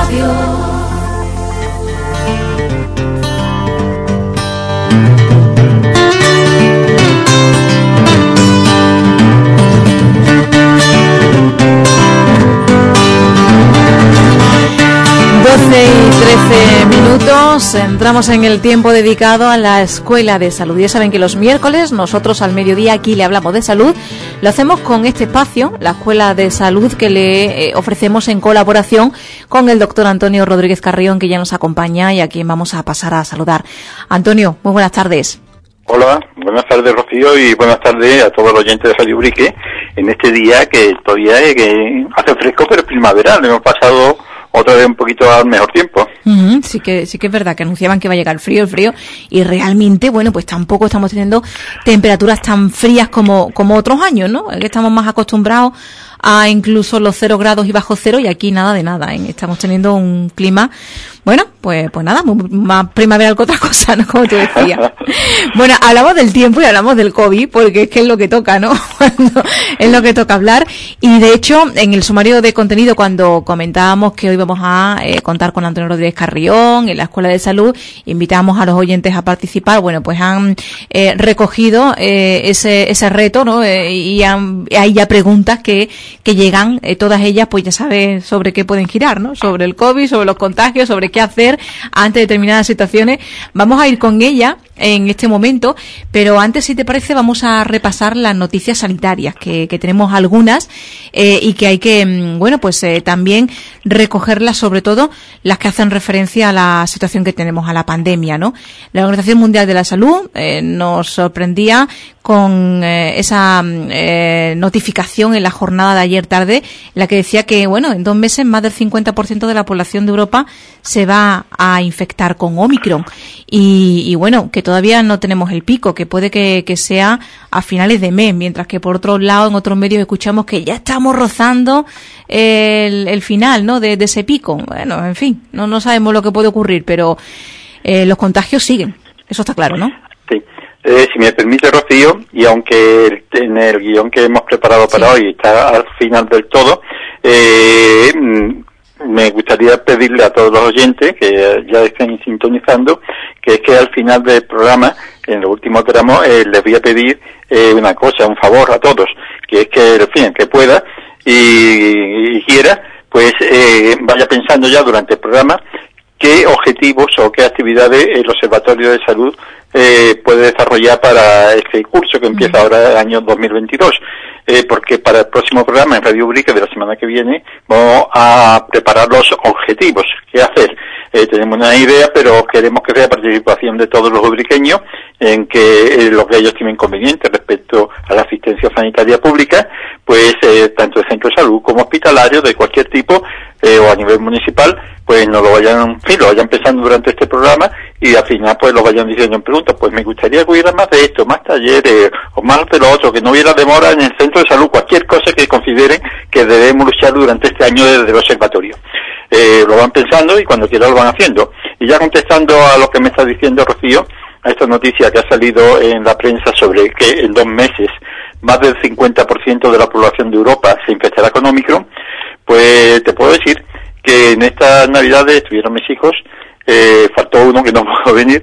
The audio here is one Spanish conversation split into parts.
Radio. 12:13 minutos, entramos en el tiempo dedicado a la Escuela de Salud. Ya saben que los miércoles nosotros al mediodía aquí le hablamos de salud. Lo hacemos con este espacio, la Escuela de Salud, que le ofrecemos en colaboración con el doctor Antonio Rodríguez Carrión, que ya nos acompaña y a quien vamos a pasar a saludar. Antonio, muy buenas tardes. Hola, buenas tardes, Rocío, y buenas tardes a todos los oyentes de Radio Ubrique en este día que todavía hace fresco, pero primaveral. Hemos pasado otra vez un poquito al mejor tiempo. Sí que es verdad que anunciaban que va a llegar el frío, y realmente, bueno, pues tampoco estamos teniendo temperaturas tan frías como otros años, ¿no? Es que estamos más acostumbrados a incluso los 0 grados y bajo cero, y aquí nada de nada, ¿eh? Estamos teniendo un clima, bueno, pues nada, más primaveral que otra cosa, ¿no? Como tú decías. Bueno, hablamos del tiempo y hablamos del COVID, porque es que es lo que toca, ¿no? Es lo que toca hablar. Y de hecho, en el sumario de contenido, cuando comentábamos que hoy vamos a contar con Antonio Rodríguez Carrión en la Escuela de Salud, invitamos a los oyentes a participar. Bueno, pues han recogido ese reto, ¿no? Y hay ya preguntas que llegan, todas ellas, pues ya sabes sobre qué pueden girar, ¿no? Sobre el COVID, sobre los contagios, sobre qué hacer ante determinadas situaciones. Vamos a ir con ella en este momento, pero antes, si te parece, vamos a repasar las noticias sanitarias, que tenemos algunas, y que hay que, bueno, pues también recogerlas, sobre todo las que hacen referencia a la situación que tenemos, a la pandemia, ¿no? La Organización Mundial de la Salud nos sorprendía con esa notificación en la jornada de ayer tarde, en la que decía que, bueno, en 2 meses más del 50% de la población de Europa se va a infectar con Omicron, y bueno, que todavía no tenemos el pico, que puede que sea a finales de mes, mientras que por otro lado en otros medios escuchamos que ya estamos rozando el final, ¿no? de ese pico. Bueno, en fin, no sabemos lo que puede ocurrir, pero los contagios siguen, eso está claro, ¿no? Sí. Si me permite, Rocío, y aunque en el guión que hemos preparado para hoy está al final del todo, me gustaría pedirle a todos los oyentes que ya estén sintonizando, que es que al final del programa, en el último tramo, les voy a pedir una cosa, un favor a todos, que es que, en fin, que pueda y quiera, pues vaya pensando ya durante el programa qué objetivos o qué actividades el Observatorio de Salud puede desarrollar para este curso que empieza ahora el año 2022. Porque para el próximo programa en Radio Ubrique de la semana que viene vamos a preparar los objetivos. ¿Qué hacer? Tenemos una idea, pero queremos que sea participación de todos los ubriqueños en que lo que ellos tienen conveniente respecto a la asistencia sanitaria pública, pues tanto de centro de salud como hospitalario de cualquier tipo, o a nivel municipal, pues nos lo vayan pensando durante este programa, y al final pues lo vayan diciendo en preguntas. Pues me gustaría que hubiera más de esto, más talleres, o más de lo otro, que no hubiera demora en el centro de salud, cualquier cosa que consideren que debemos luchar durante este año desde el observatorio. Lo van pensando y cuando quieran lo van haciendo. Y ya contestando a lo que me está diciendo Rocío, a esta noticia que ha salido en la prensa sobre que en 2 meses más del 50% de la población de Europa se infectará con Omicron, pues te puedo decir que en estas Navidades estuvieron mis hijos, faltó uno que no pudo venir,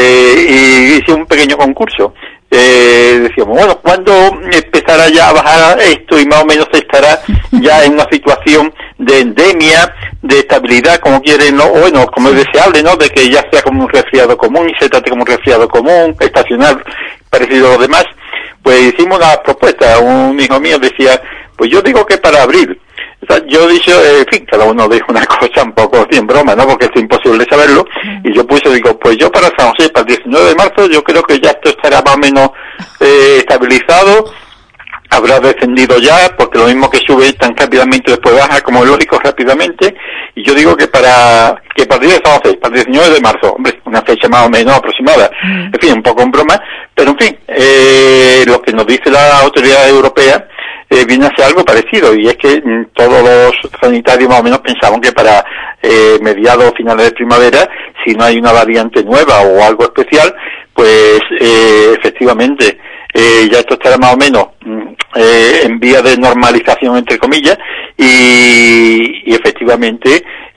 y hice un pequeño concurso. Decíamos, bueno, ¿cuándo empezará ya a bajar esto y más o menos estará ya en una situación de endemia, de estabilidad, como quieren, ¿no? Bueno, como es deseable, ¿no? De que ya sea como un resfriado común y se trate como un resfriado común, estacional, parecido a los demás. Pues hicimos una propuesta. Un hijo mío decía, pues yo digo que para abril. O sea, yo dije, en fin, cada uno dijo una cosa un poco en broma, ¿no? Porque es imposible saberlo. Y yo digo, pues yo para San José, para el 19 de marzo, yo creo que ya esto estará más o menos estabilizado. Habrá descendido ya, porque lo mismo que sube tan rápidamente después baja, como es lógico, rápidamente. Y yo digo que para el día de San José, para el 19 de marzo, hombre, una fecha más o menos aproximada. En fin, un poco en broma. Pero en fin, lo que nos dice la autoridad europea viene a ser algo parecido, y es que todos los sanitarios más o menos pensaban que para mediados o finales de primavera, si no hay una variante nueva o algo especial, pues efectivamente ya esto estará más o menos en vía de normalización, entre comillas, y efectivamente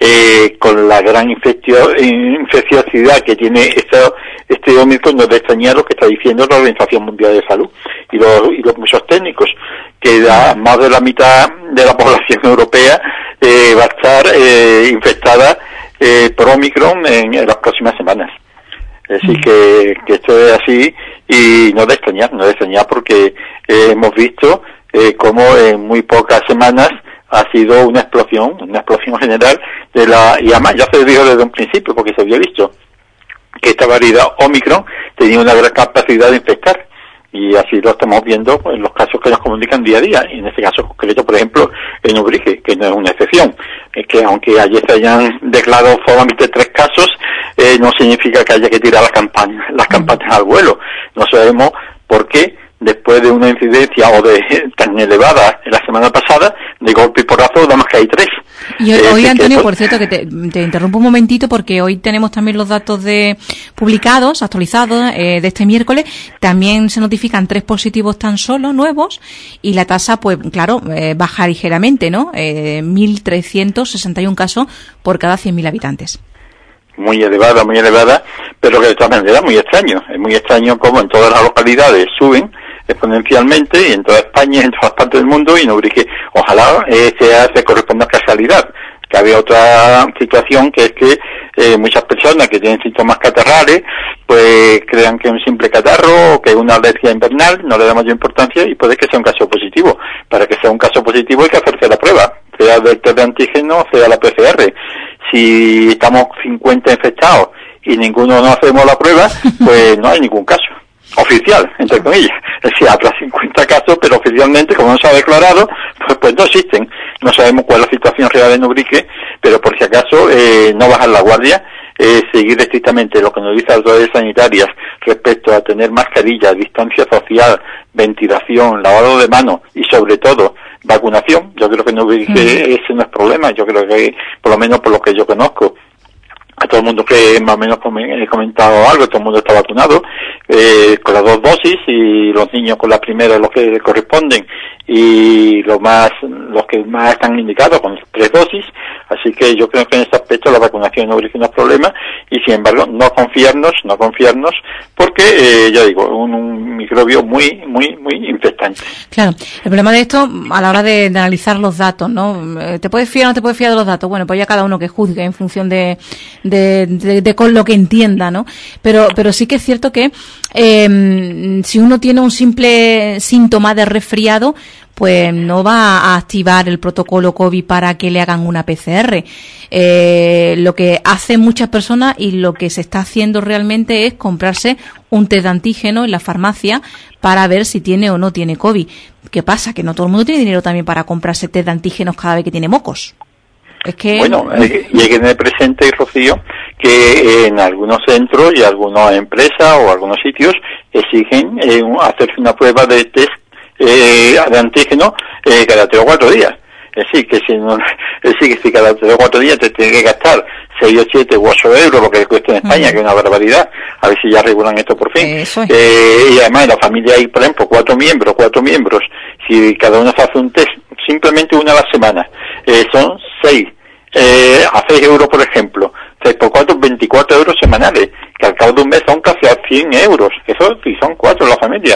con la gran infecciosidad que tiene este Omicron, no es de extrañar lo que está diciendo la Organización Mundial de Salud y los muchos técnicos, que más de la mitad de la población europea va a estar infectada por Omicron en las próximas semanas. Es decir, que esto es así y no de extrañar porque hemos visto cómo en muy pocas semanas ha sido una explosión general y además ya se dijo desde un principio, porque se había visto que esta variedad Omicron tenía una gran capacidad de infectar, y así lo estamos viendo en los casos que nos comunican día a día, y en este caso concreto, por ejemplo, en Ubrique, que no es una excepción. Es que aunque ayer se hayan declarado solamente 3 casos, no significa que haya que tirar las campanas al vuelo. No sabemos por qué, después de una incidencia tan elevada en la semana pasada, de golpe y porrazo, nada más que hay 3. Y hoy Antonio, por cierto, que te interrumpo un momentito, porque hoy tenemos también los datos publicados, actualizados, de este miércoles. También se notifican 3 positivos tan solo nuevos, y la tasa, pues claro, baja ligeramente, ¿no? 1.361 casos por cada 100.000 habitantes. Muy elevada, pero que de todas maneras es muy extraño cómo en todas las localidades suben exponencialmente, y en toda España, en todas partes del mundo, y no que ojalá se corresponda a casualidad. Que había otra situación, que es que muchas personas que tienen síntomas catarrales pues crean que es un simple catarro o que es una alergia invernal, no le da mayor importancia, y puede que sea un caso positivo. Para que sea un caso positivo hay que hacerse la prueba, sea del test de antígeno, sea la PCR. Si estamos 50 infectados y ninguno nos hacemos la prueba, pues no hay ningún caso oficial, entre comillas. Es decir, habrá 50 casos, pero oficialmente, como no se ha declarado, pues no existen. No sabemos cuál es la situación real en Ubrique, pero por si acaso, no bajar la guardia, seguir estrictamente lo que nos dicen las autoridades sanitarias respecto a tener mascarillas, distancia social, ventilación, lavado de manos y sobre todo vacunación. Yo creo que no ese no es problema. Yo creo que, por lo menos por lo que yo conozco, a todo el mundo que más o menos he comentado algo, todo el mundo está vacunado con las 2 dosis, y los niños con la primera, los que corresponden, y los que más están indicados con 3 dosis. Así que yo creo que en ese aspecto la vacunación no es un problema, y sin embargo no confiarnos, porque ya digo, un microbio muy infectante. Claro, el problema de esto a la hora de analizar los datos, ¿no? ¿Te puedes fiar o no te puedes fiar de los datos? Bueno, pues ya cada uno que juzgue en función de con lo que entienda, ¿no? Pero sí que es cierto que si uno tiene un simple síntoma de resfriado, pues no va a activar el protocolo COVID para que le hagan una PCR. Lo que hacen muchas personas y lo que se está haciendo realmente es comprarse un test de antígeno en la farmacia para ver si tiene o no tiene COVID. ¿Qué pasa? Que no todo el mundo tiene dinero también para comprarse test de antígenos cada vez que tiene mocos. Es que... Bueno, y hay que tener presente, Rocío, que en algunos centros y algunas empresas o algunos sitios exigen hacerse una prueba de test de antígeno cada 3 o 4 días. Es decir, que si cada 3 o 4 días te tienes que gastar 6 o 7 u 8 euros, lo que cuesta en España, que es una barbaridad, a ver si ya regulan esto por fin. Y además en la familia hay, por ejemplo, 4 miembros, si cada uno se hace un test, simplemente una a la semana, son 6 a 6 euros, por ejemplo, 6 por 4, 24 euros semanales, que al cabo de un mes son casi a 100 euros, eso si son 4 la familia.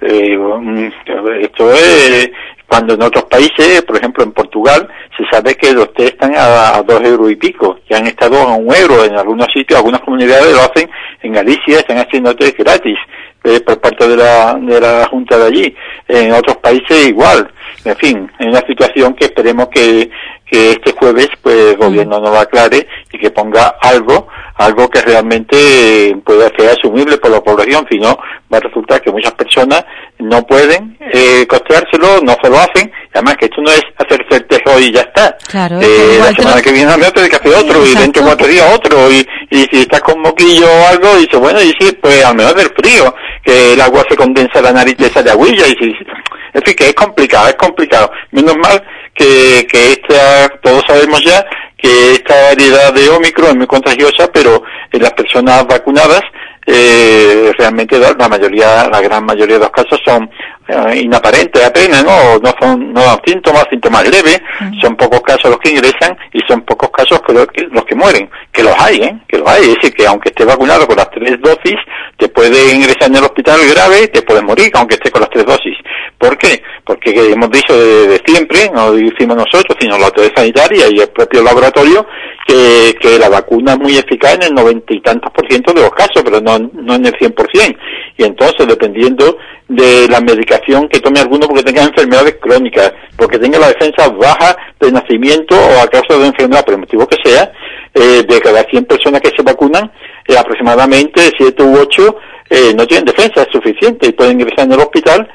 Esto es cuando en otros países, por ejemplo en Portugal, se sabe que los test están a 2 euros y pico, que han estado a 1 euro en algunos sitios, algunas comunidades lo hacen. En Galicia están haciendo test gratis por parte de la Junta de allí, en otros países igual. En fin, es una situación que esperemos que este jueves pues el gobierno nos lo aclare y que ponga algo que realmente pueda ser asumible por la población. Si no, va a resultar que muchas personas no pueden costeárselo, no se lo hacen. Además que esto no es hacerse el test hoy y ya está. Claro, la semana que viene me tengo que hacer otro, y dentro de 4 días otro, y si estás con moquillo o algo, dices, bueno, y sí, pues al menos del frío, que el agua se condensa en la nariz, te sale agüilla, y si, en fin, que es complicado. Menos mal que todos sabemos ya que esta variedad de Omicron es muy contagiosa, pero en las personas vacunadas realmente la gran mayoría de los casos son inaparentes apenas, no dan síntomas leves. Son pocos casos los que ingresan y son pocos casos los que mueren, que los hay, es decir, que aunque estés vacunado con las 3 dosis, te puede ingresar en el hospital grave, te puedes morir, aunque estés con las 3 dosis. ¿Por qué? Porque hemos dicho de siempre, no lo decimos nosotros, sino la autoridad sanitaria y el propio laboratorio, que la vacuna es muy eficaz en el 90 y tantos % de los casos, pero no en el 100%. Y entonces, dependiendo de la medicación que tome alguno, porque tenga enfermedades crónicas, porque tenga la defensa baja de nacimiento o a causa de enfermedad, por el motivo que sea, de cada 100 personas que se vacunan, aproximadamente 7 u 8 no tienen defensa suficiente y pueden ingresar en el hospital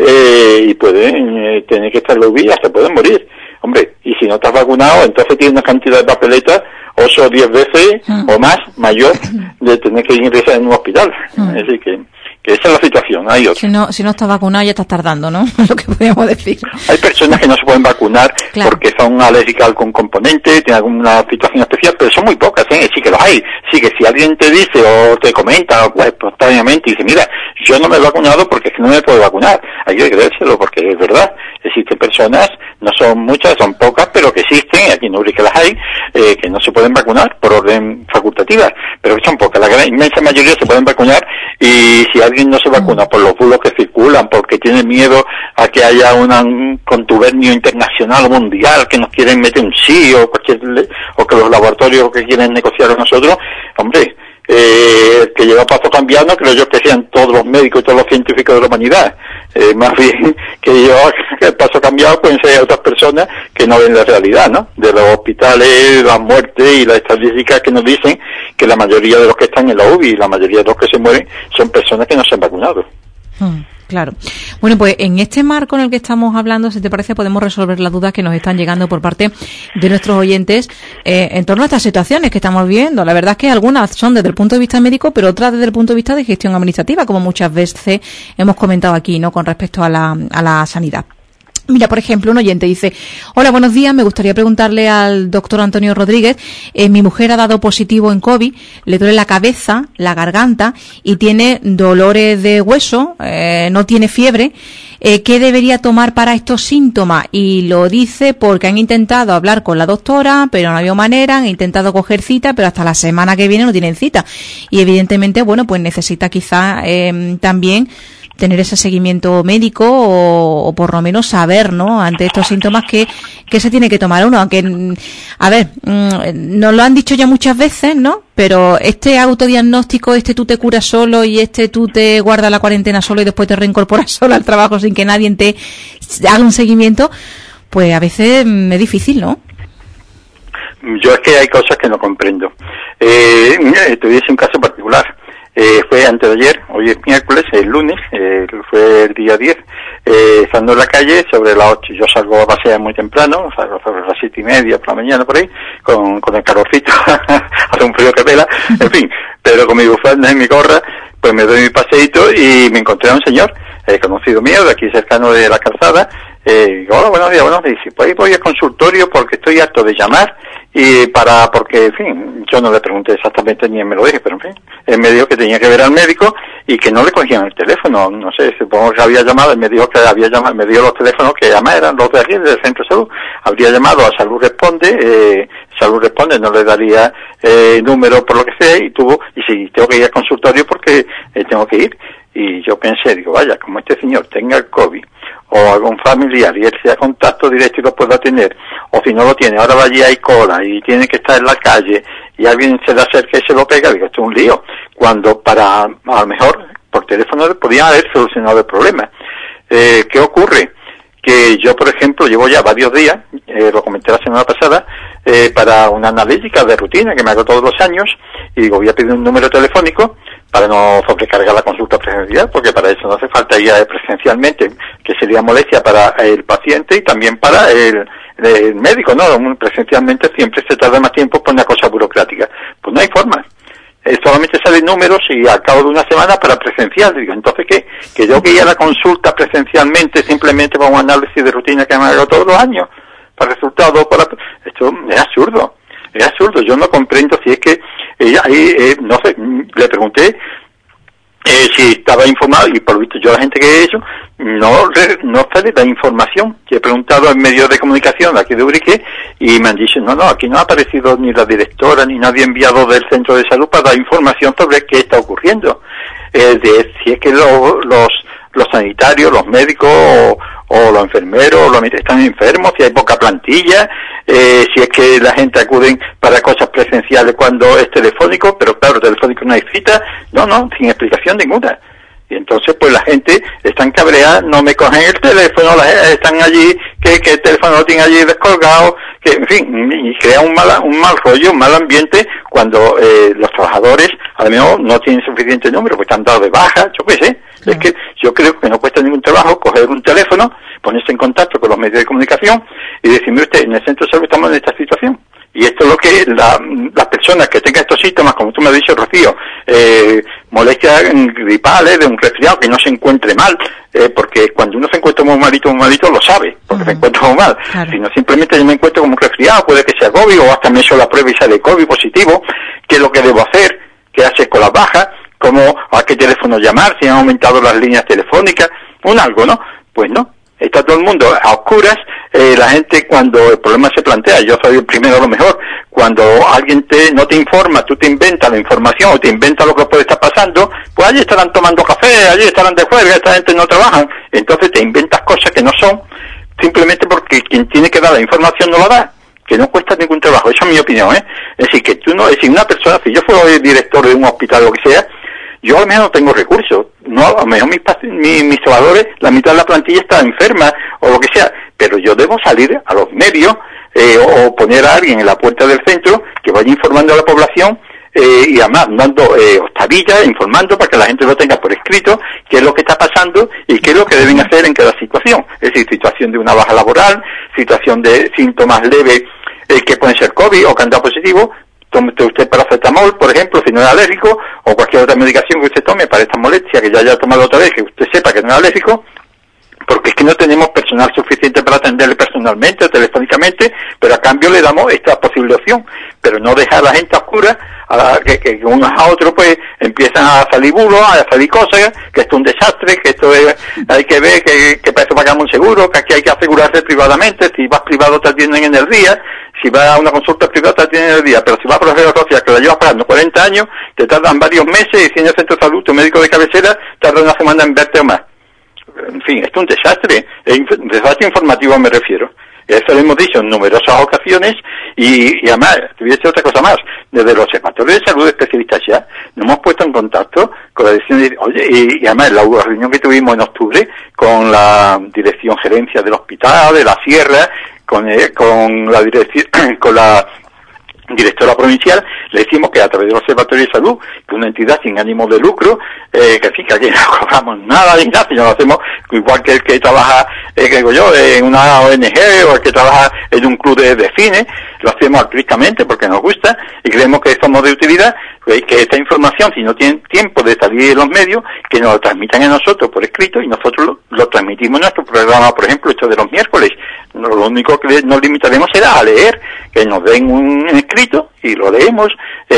y pueden tener que estar los días, se pueden morir. Hombre, y si no estás vacunado, entonces tienes una cantidad de papeletas 8 o 10 veces o más mayor de tener que ingresar en un hospital. Es decir, que esa es la situación. Hay otra. Si no estás vacunado ya estás tardando, ¿no? Es lo que podríamos decir. Hay personas que no se pueden vacunar porque son alérgicas a algún componente, tienen alguna situación especial, pero son muy pocas, sí que los hay. Sí que si alguien te dice o te comenta pues, espontáneamente y dice, mira, yo no me he vacunado porque es que no me puedo vacunar, hay que creérselo porque es verdad. Existen personas, no son muchas, son pocas, pero que existen, aquí en Uri que las hay, que no se pueden vacunar por orden facultativa, pero que son pocas. La gran inmensa mayoría se pueden vacunar, y si alguien no se vacuna por los bulos que circulan, porque tiene miedo a que haya un contubernio internacional o mundial que nos quieren meter un sí o que los laboratorios que quieren negociar con nosotros, hombre, que lleva paso cambiando, creo yo que sean todos los médicos y todos los científicos de la humanidad. Más bien que lleva el paso cambiado pueden ser otras personas que no ven la realidad, ¿no? De los hospitales, la muerte y las estadísticas que nos dicen que la mayoría de los que están en la UBI y la mayoría de los que se mueren son personas que no se han vacunado. Claro. Bueno, pues en este marco en el que estamos hablando, si te parece, podemos resolver las dudas que nos están llegando por parte de nuestros oyentes en torno a estas situaciones que estamos viviendo. La verdad es que algunas son desde el punto de vista médico, pero otras desde el punto de vista de gestión administrativa, como muchas veces hemos comentado aquí, ¿no?, con respecto a la sanidad. Mira, por ejemplo, un oyente dice: hola, buenos días, me gustaría preguntarle al doctor Antonio Rodríguez, mi mujer ha dado positivo en COVID, le duele la cabeza, la garganta y tiene dolores de hueso, no tiene fiebre, ¿qué debería tomar para estos síntomas? Y lo dice porque han intentado hablar con la doctora, pero no ha habido manera, han intentado coger cita, pero hasta la semana que viene no tienen cita. Y evidentemente, bueno, pues necesita quizá también tener ese seguimiento médico o por lo menos saber, ¿no?, ante estos síntomas que se tiene que tomar uno. Aunque, a ver, nos lo han dicho ya muchas veces, ¿no?, pero este autodiagnóstico, tú te curas solo y tú te guardas la cuarentena solo y después te reincorporas solo al trabajo sin que nadie te haga un seguimiento, pues a veces es difícil, ¿no? Yo es que hay cosas que no comprendo. Te voy a decir un caso particular. Fue antes de ayer, hoy es miércoles, el lunes, fue el día 10, estando en la calle sobre las 8, yo salgo a pasear muy temprano, salgo sobre las 7:30 por la mañana por ahí, con el calorcito, hace un frío que pela, en fin, pero con mi bufanda y mi gorra, pues me doy mi paseíto y me encontré a un señor, conocido mío, de aquí cercano de la calzada. Hola, buenos días, dice, pues voy al consultorio porque estoy harto de llamar porque, en fin, yo no le pregunté exactamente ni él me lo dije, pero en fin, él me dijo que tenía que ver al médico y que no le cogían el teléfono, no sé, supongo que había llamado, él me dijo que había llamado, me dio los teléfonos que además eran los de aquí, del centro de salud, habría llamado a Salud Responde, Salud Responde no le daría número por lo que sea y si tengo que ir al consultorio porque tengo que ir. Y yo pensé, digo, vaya, como este señor tenga el COVID o algún familiar y él sea contacto directo y lo pueda tener, o si no lo tiene, ahora vaya y hay cola y tiene que estar en la calle y alguien se le acerca y se lo pega, digo, esto es un lío, cuando a lo mejor por teléfono podían haber solucionado el problema. ¿Qué ocurre? Que yo, por ejemplo, llevo ya varios días, lo comenté la semana pasada, para una analítica de rutina que me hago todos los años, y digo, voy a pedir un número telefónico para no sobrecargar la consulta presencial, porque para eso no hace falta ir presencialmente, que sería molestia para el paciente y también para el médico, ¿no? Presencialmente siempre se tarda más tiempo por una cosa burocrática. Pues no hay forma. Solamente salen números y al cabo de una semana para presencial. Digo, entonces, ¿qué? Que yo que ir a la consulta presencialmente simplemente para un análisis de rutina que me hago todos los años, para resultados, esto es absurdo. Es absurdo, yo no comprendo si es que ella no sé, le pregunté si estaba informado, y por lo visto yo a la gente que he hecho no sale la información. Yo he preguntado en medios de comunicación aquí de Urique y me han dicho, no, aquí no ha aparecido ni la directora ni nadie enviado del centro de salud para dar información sobre qué está ocurriendo, si es que los sanitarios, los médicos o los enfermeros están enfermos, si hay poca plantilla, si es que la gente acude para cosas presenciales cuando es telefónico, pero claro, telefónico no hay cita, no, sin explicación ninguna. Y entonces pues la gente están cabreada, no me cogen el teléfono, están allí, que el teléfono lo tienen allí descolgado, que en fin, y crea un mal rollo, un mal ambiente cuando los trabajadores a lo mejor no tienen suficiente número, pues están dados de baja, yo qué sé. Es que yo creo que no cuesta ningún trabajo coger un teléfono, ponerse en contacto con los medios de comunicación y decirme usted, en el centro de salud estamos en esta situación. Y esto es lo que las personas que tengan estos síntomas, como tú me has dicho, Rocío, molestias gripales, de un resfriado, que no se encuentre mal, porque cuando uno se encuentra muy malito lo sabe, porque se encuentra muy mal. Claro. Si no, simplemente yo me encuentro como un resfriado, puede que sea COVID, o hasta me he hecho la prueba y sale COVID positivo, ¿qué es lo que debo hacer? ¿Qué hacer con las bajas? ¿Cómo, a qué teléfono llamar? ¿Si han aumentado las líneas telefónicas? Algo, ¿no? Pues no. Está todo el mundo a oscuras. La gente, cuando el problema se plantea, yo soy el primero a lo mejor, cuando alguien no te informa, tú te inventas la información o te inventas lo que puede estar pasando, pues allí estarán tomando café, allí estarán de juerga, esta gente no trabaja. Entonces te inventas cosas que no son, simplemente porque quien tiene que dar la información no la da, que no cuesta ningún trabajo. Esa es mi opinión, ¿eh? Es decir, que una persona, si yo fuera el director de un hospital o lo que sea, yo al menos no tengo recursos, no, a lo mejor mis trabajadores, la mitad de la plantilla está enferma o lo que sea, pero yo debo salir a los medios o poner a alguien en la puerta del centro que vaya informando a la población y además dando octavillas, informando para que la gente lo tenga por escrito, qué es lo que está pasando y qué es lo que deben hacer en cada situación. Es decir, situación de una baja laboral, situación de síntomas leves que pueden ser COVID o que han dado positivo. Tome usted paracetamol, por ejemplo, si no es alérgico, o cualquier otra medicación que usted tome para esta molestia que ya haya tomado otra vez, que usted sepa que no es alérgico, porque es que no tenemos personal suficiente para atenderle personalmente o telefónicamente, pero a cambio le damos esta posible opción, pero no dejar a la gente oscura, que unos a otros pues empiezan a salir bulos, a salir cosas, que esto es un desastre, que esto hay que ver, que para eso pagamos un seguro, que aquí hay que asegurarse privadamente, si vas privado te atienden en el día, si vas a una consulta privada te atienden en el día, pero si vas por la social que la llevas pagando 40 años, te tardan varios meses, y si en el centro de salud tu médico de cabecera tarda una semana en verte o más. En fin, esto es un desastre, desastre informativo me refiero. Eso lo hemos dicho en numerosas ocasiones y además, te voy a decir otra cosa más, desde los observatorios de salud especialistas ya nos hemos puesto en contacto con la dirección de, y además la reunión que tuvimos en octubre con la dirección gerencia del hospital, de la Sierra, con la dirección, con la directora provincial, le decimos que a través del Observatorio de Salud, que es una entidad sin ánimo de lucro, que aquí no cobramos nada ni nada, sino lo hacemos igual que el que trabaja, en una ONG o el que trabaja en un club de cine, lo hacemos altruistamente porque nos gusta y creemos que somos de utilidad, que esta información, si no tienen tiempo de salir en los medios, que nos lo transmitan a nosotros por escrito y nosotros lo transmitimos en nuestro programa, por ejemplo, esto de los miércoles. Lo único que nos limitaremos será a leer, que nos den un escrito y lo leemos,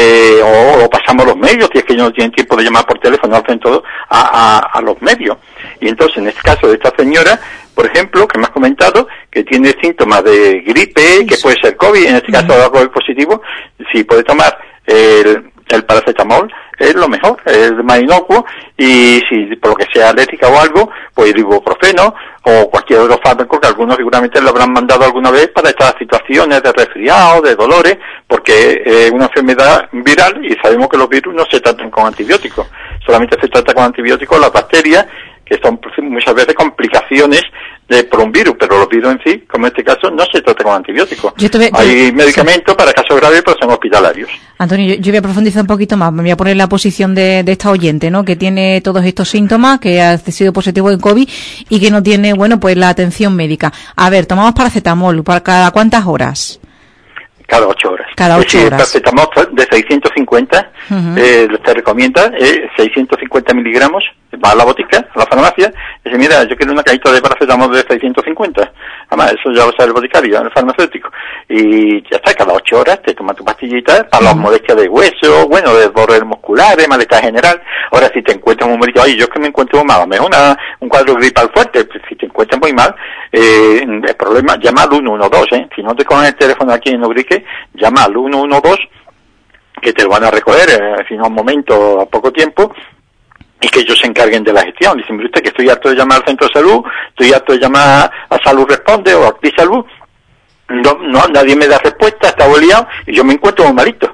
o pasamos a los medios, si es que ellos no tienen tiempo de llamar por teléfono, hacen todo a los medios. Y entonces, en este caso de esta señora, por ejemplo, que me has comentado, que tiene síntomas de gripe, que puede ser COVID, en este caso algo positivo, si puede tomar el paracetamol, es lo mejor, es más inocuo, y si por lo que sea alérgica o algo, pues el ibuprofeno o cualquier otro fármaco que algunos seguramente lo habrán mandado alguna vez para estas situaciones de resfriado, de dolores, porque es una enfermedad viral y sabemos que los virus no se tratan con antibióticos, solamente se trata con antibióticos las bacterias, que son muchas veces complicaciones por un virus, pero los virus en sí, como en este caso, no se trata con antibióticos. Hay medicamentos para casos graves, pero son hospitalarios. Antonio, yo voy a profundizar un poquito más, me voy a poner en la posición de esta oyente, ¿no? Que tiene todos estos síntomas, que ha sido positivo en COVID y que no tiene, bueno, pues la atención médica. A ver, tomamos paracetamol, ¿para cada cuántas horas? Cada 8 horas. Cada 8 horas. Paracetamol de 650, te recomienda 650 miligramos va a la botica, a la farmacia, y dice, mira, yo quiero una cajita de paracetamol de 650. Además, eso ya lo sabe el boticario, el farmacéutico. Y ya está, cada 8 horas te tomas tu pastillita para las molestias de hueso, bueno, de dolores musculares, malestar general. Ahora, si te encuentras un médico, yo es que me encuentro mal, mejor un cuadro gripal fuerte, pues, si te encuentras muy mal, el problema, llama al 112, Si no te cogen el teléfono aquí en Ubrique, llama al 112, que te lo van a recoger, si no a un momento, a poco tiempo, y que ellos se encarguen de la gestión. Dicen, mire usted que estoy harto de llamar al centro de salud, estoy harto de llamar a Salud Responde o a Actisalud, no, nadie me da respuesta, está boleado, y yo me encuentro muy malito,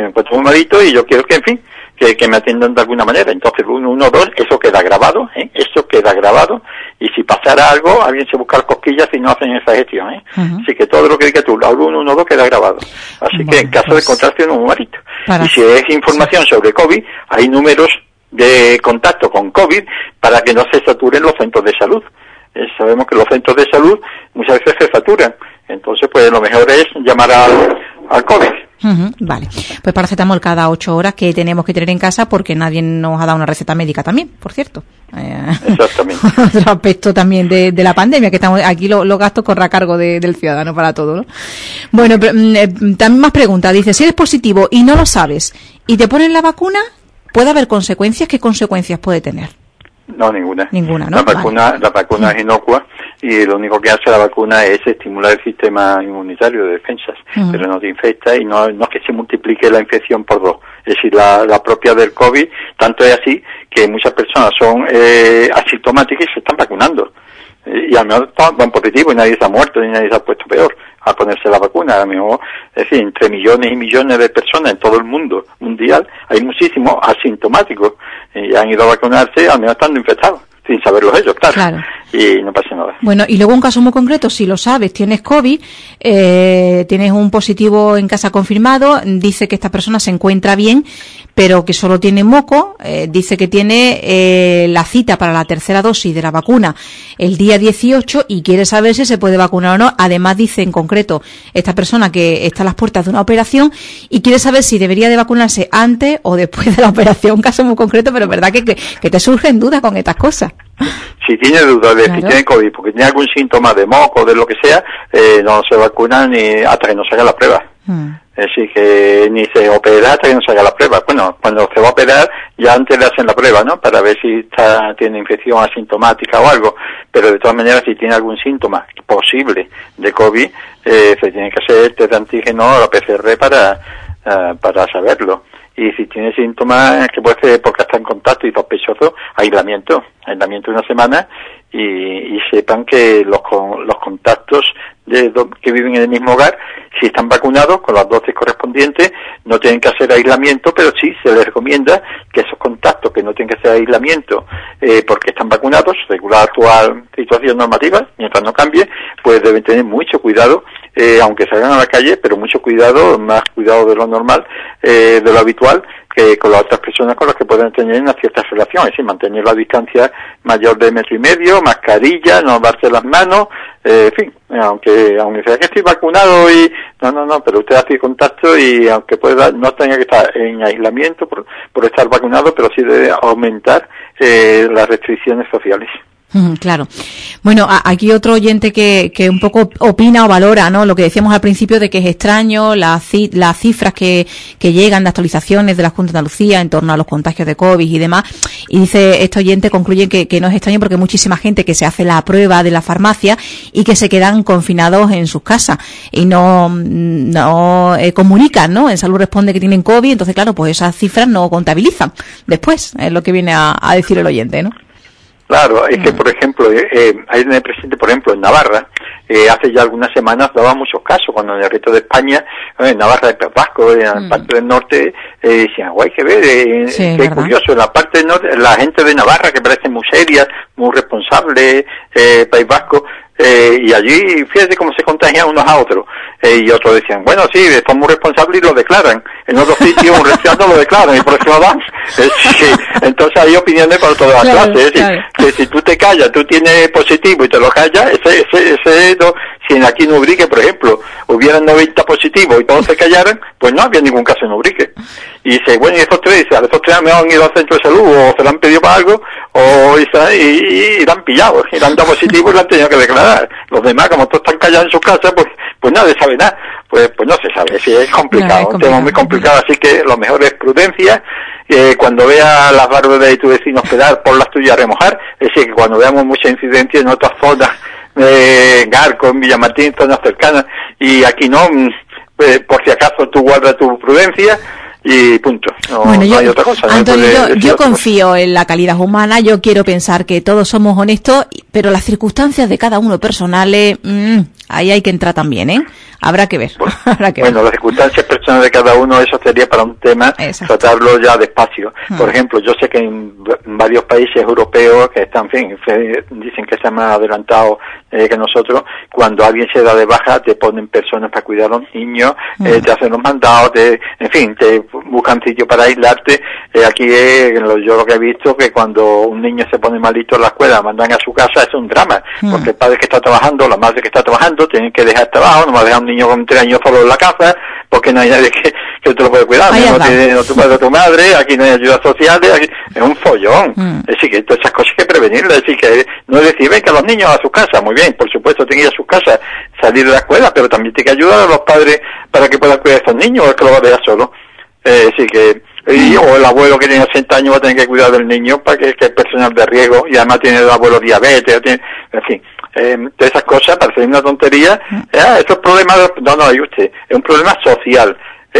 y yo quiero que, en fin, que me atiendan de alguna manera. Entonces, 112, eso queda grabado, y si pasara algo, alguien se busca cosquillas si no hacen esa gestión, Así que todo lo que digas tú, al 112 queda grabado. Así que en caso de encontrarse un malito. Y si es información sobre COVID, hay números de contacto con COVID para que no se saturen los centros de salud. Sabemos que los centros de salud muchas veces se saturan. Entonces, pues lo mejor es llamar al COVID. Vale, pues paracetamol cada 8 horas que tenemos que tener en casa porque nadie nos ha dado una receta médica también, por cierto. Exactamente. Otro aspecto también de la pandemia, que estamos aquí los gastos corren a cargo del ciudadano para todo, ¿no? Bueno, también más preguntas. Dice, si eres positivo y no lo sabes y te ponen la vacuna, ¿puede haber consecuencias? ¿Qué consecuencias puede tener? No, ninguna. Ninguna, ¿no? La vacuna es inocua y lo único que hace la vacuna es estimular el sistema inmunitario de defensas, pero no te infecta y no es que se multiplique la infección por 2. Es decir, la propia del COVID, tanto es así que muchas personas son asintomáticas y se están vacunando. Y al menos van positivos y nadie se ha muerto ni nadie se ha puesto peor a ponerse la vacuna. A lo mejor, es decir, entre millones y millones de personas en todo el mundo mundial hay muchísimos asintomáticos y han ido a vacunarse al menos estando infectados, sin saberlo ellos, claro. Y no pasa nada. Bueno, y luego un caso muy concreto, si lo sabes, tienes COVID, tienes un positivo en casa confirmado, dice que esta persona se encuentra bien, pero que solo tiene moco, dice que tiene la cita para la tercera dosis de la vacuna el día 18 y quiere saber si se puede vacunar o no. Además dice en concreto esta persona que está a las puertas de una operación y quiere saber si debería de vacunarse antes o después de la operación, un caso muy concreto, pero es verdad que te surgen dudas con estas cosas. Si tiene dudas de si tiene COVID, porque tiene algún síntoma de moco, de lo que sea, no se vacuna ni hasta que no se haga la prueba. Es decir, que ni se opera hasta que no se haga la prueba. Bueno, cuando se va a operar, ya antes le hacen la prueba, ¿no? Para ver si tiene infección asintomática o algo. Pero de todas maneras, si tiene algún síntoma posible de COVID, se tiene que hacer test de antígeno o la PCR para saberlo. Y si tiene síntomas que puede ser porque está en contacto y sospechoso, aislamiento 1 semana y sepan que los contactos que viven en el mismo hogar, si están vacunados con las dosis correspondientes, no tienen que hacer aislamiento, pero sí se les recomienda que esos contactos que no tienen que hacer aislamiento porque están vacunados, según la actual situación normativa, mientras no cambie, pues deben tener mucho cuidado, aunque salgan a la calle, pero mucho cuidado, más cuidado de lo normal, de lo habitual, que con las otras personas con las que pueden tener una cierta relación, es decir, mantener la distancia mayor de 1,5 metros, mascarilla, no lavarse las manos, en fin, aunque sea que estoy vacunado y no, pero usted hace contacto y aunque no tenga que estar en aislamiento por estar vacunado, pero sí debe aumentar las restricciones sociales. Claro. Bueno, aquí otro oyente que un poco opina o valora, ¿no? Lo que decíamos al principio de que es extraño las cifras que llegan de actualizaciones de la Junta de Andalucía en torno a los contagios de COVID y demás. Y dice, este oyente concluye que no es extraño porque hay muchísima gente que se hace la prueba de la farmacia y que se quedan confinados en sus casas y no comunican, ¿no? En Salud Responde que tienen COVID, entonces claro, pues esas cifras no contabilizan después, es lo que viene a decir el oyente, ¿no? Claro, es que, por ejemplo, hay en el presente, por ejemplo, en Navarra, hace ya algunas semanas daba muchos casos, cuando en el resto de España, en Navarra, de País Vasco, en la parte del norte, decían, hay que ver, qué curioso, en la parte del norte, la gente de Navarra, que parece muy seria, muy responsable, País Vasco, y allí, fíjate cómo se contagian unos a otros, y otros decían, bueno, sí, son muy responsables y lo declaran, en otros sitios un resfriado lo declaran, y por eso van, Entonces hay opiniones para todas las clases. Es decir, que si tú te callas, tú tienes positivo y te lo callas, si aquí en Ubrique, por ejemplo, hubieran 90 positivos y todos se callaran, pues no había ningún caso en Ubrique. Y dice, bueno, y esos tres me han ido al centro de salud, o se lo han pedido para algo, y lo han pillado, y le han dado positivo y lo han tenido que declarar. Los demás, como todos están callados en sus casas, pues nadie sabe nada. Pues no se sabe, es complicado, un tema muy complicado, así que lo mejor es prudencia. Cuando vea las barbaridades de tu vecino pedar, por las tuyas remojar, es decir, que cuando veamos mucha incidencia en otras zonas, Garco, en Villamartín, zonas cercanas, y aquí no, por si acaso tú guardas tu prudencia, y punto. No hay otra cosa. Antonio, yo confío en la calidad humana, yo quiero pensar que todos somos honestos, pero las circunstancias de cada uno personales, ahí hay que entrar también, ¿eh? Habrá que ver. Bueno, las circunstancias personales de cada uno, eso sería para un tema, tratarlo ya despacio. Por ejemplo, yo sé que en varios países europeos que están, en fin, dicen que están más adelantados que nosotros, cuando alguien se da de baja, te ponen personas para cuidar a los niños, te hacen los mandados, en fin, te buscan sitio para aislarte. Aquí yo lo que he visto, que cuando un niño se pone malito en la escuela, mandan a su casa, es un drama, porque el padre que está trabajando, la madre que está trabajando, tienen que dejar trabajo, no va a dejar un niño con 3 años solo en la casa, porque no hay nadie que te lo puede cuidar, no tu padre o tu madre, aquí no hay ayudas sociales, aquí es un follón. Es decir, que todas esas cosas hay que prevenirlas, es decir, que no es decir, ven que los niños a su casa, muy bien, por supuesto tienen que ir a su casa, salir de la escuela, pero también tiene que ayudar a los padres para que puedan cuidar a esos niños, o es que lo va a dejar solo. Es decir, que o el abuelo que tiene 80 años va a tener que cuidar del niño para que es personal de riesgo, y además tiene el abuelo diabetes, en fin. De esas cosas, parece una tontería. Estos problemas, no, usted, es un problema social.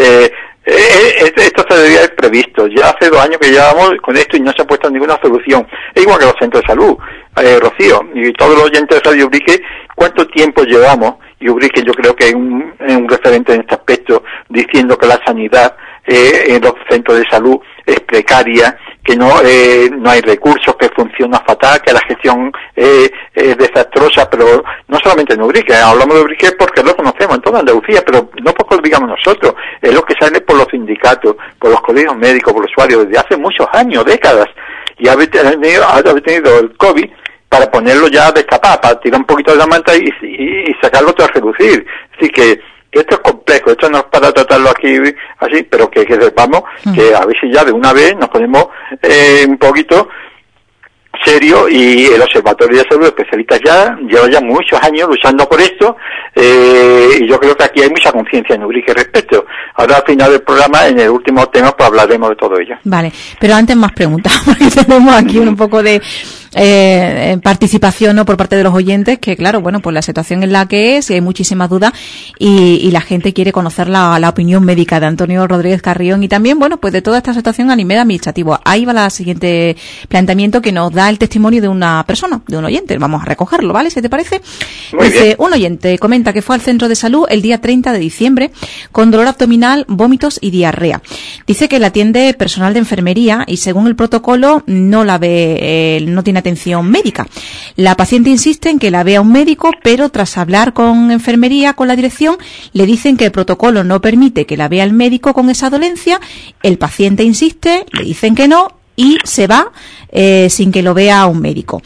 Esto se debería haber previsto. Ya hace 2 años que llevamos con esto y no se ha puesto ninguna solución. Es igual que los centros de salud. Rocío, y todos los oyentes de Radio Ubrique, ¿cuánto tiempo llevamos? Y Ubrique yo creo que es un referente en este aspecto, diciendo que la sanidad en los centros de salud es precaria, que no hay recursos, que funciona fatal, que la gestión es desastrosa, pero no solamente en Ubrique, hablamos de Ubrique porque lo conocemos en toda Andalucía, pero no porque lo digamos nosotros, es lo que sale por los sindicatos, por los colegios médicos, por los usuarios, desde hace muchos años, décadas, y ha tenido el COVID para ponerlo ya de escapar, para tirar un poquito de la manta y sacarlo todo a reducir. Así que esto es complejo, esto no es para tratarlo aquí así, pero que sepamos que a ver si ya de una vez nos ponemos un poquito serio, y el Observatorio de Salud Especialistas lleva ya muchos años luchando por esto, y yo creo que aquí hay mucha conciencia en Ubrique respecto. Ahora al final del programa, en el último tema, pues hablaremos de todo ello. Vale, pero antes más preguntas, porque tenemos aquí un poco de participación, ¿no?, por parte de los oyentes, que claro, bueno, pues la situación es la que es, y hay muchísimas dudas, y la gente quiere conocer la opinión médica de Antonio Rodríguez Carrión, y también, bueno, pues de toda esta situación a nivel administrativo. Ahí va el siguiente planteamiento, que nos da el testimonio de una persona, de un oyente. Vamos a recogerlo, ¿vale? ¿Se te parece? Dice, un oyente comenta que fue al centro de salud el día 30 de diciembre con dolor abdominal, vómitos y diarrea. Dice que la atiende personal de enfermería y según el protocolo no la ve, no tiene atención médica. La paciente insiste en que la vea un médico, pero tras hablar con enfermería, con la dirección, le dicen que el protocolo no permite que la vea el médico con esa dolencia. El paciente insiste, le dicen que no, y se va sin que lo vea un médico.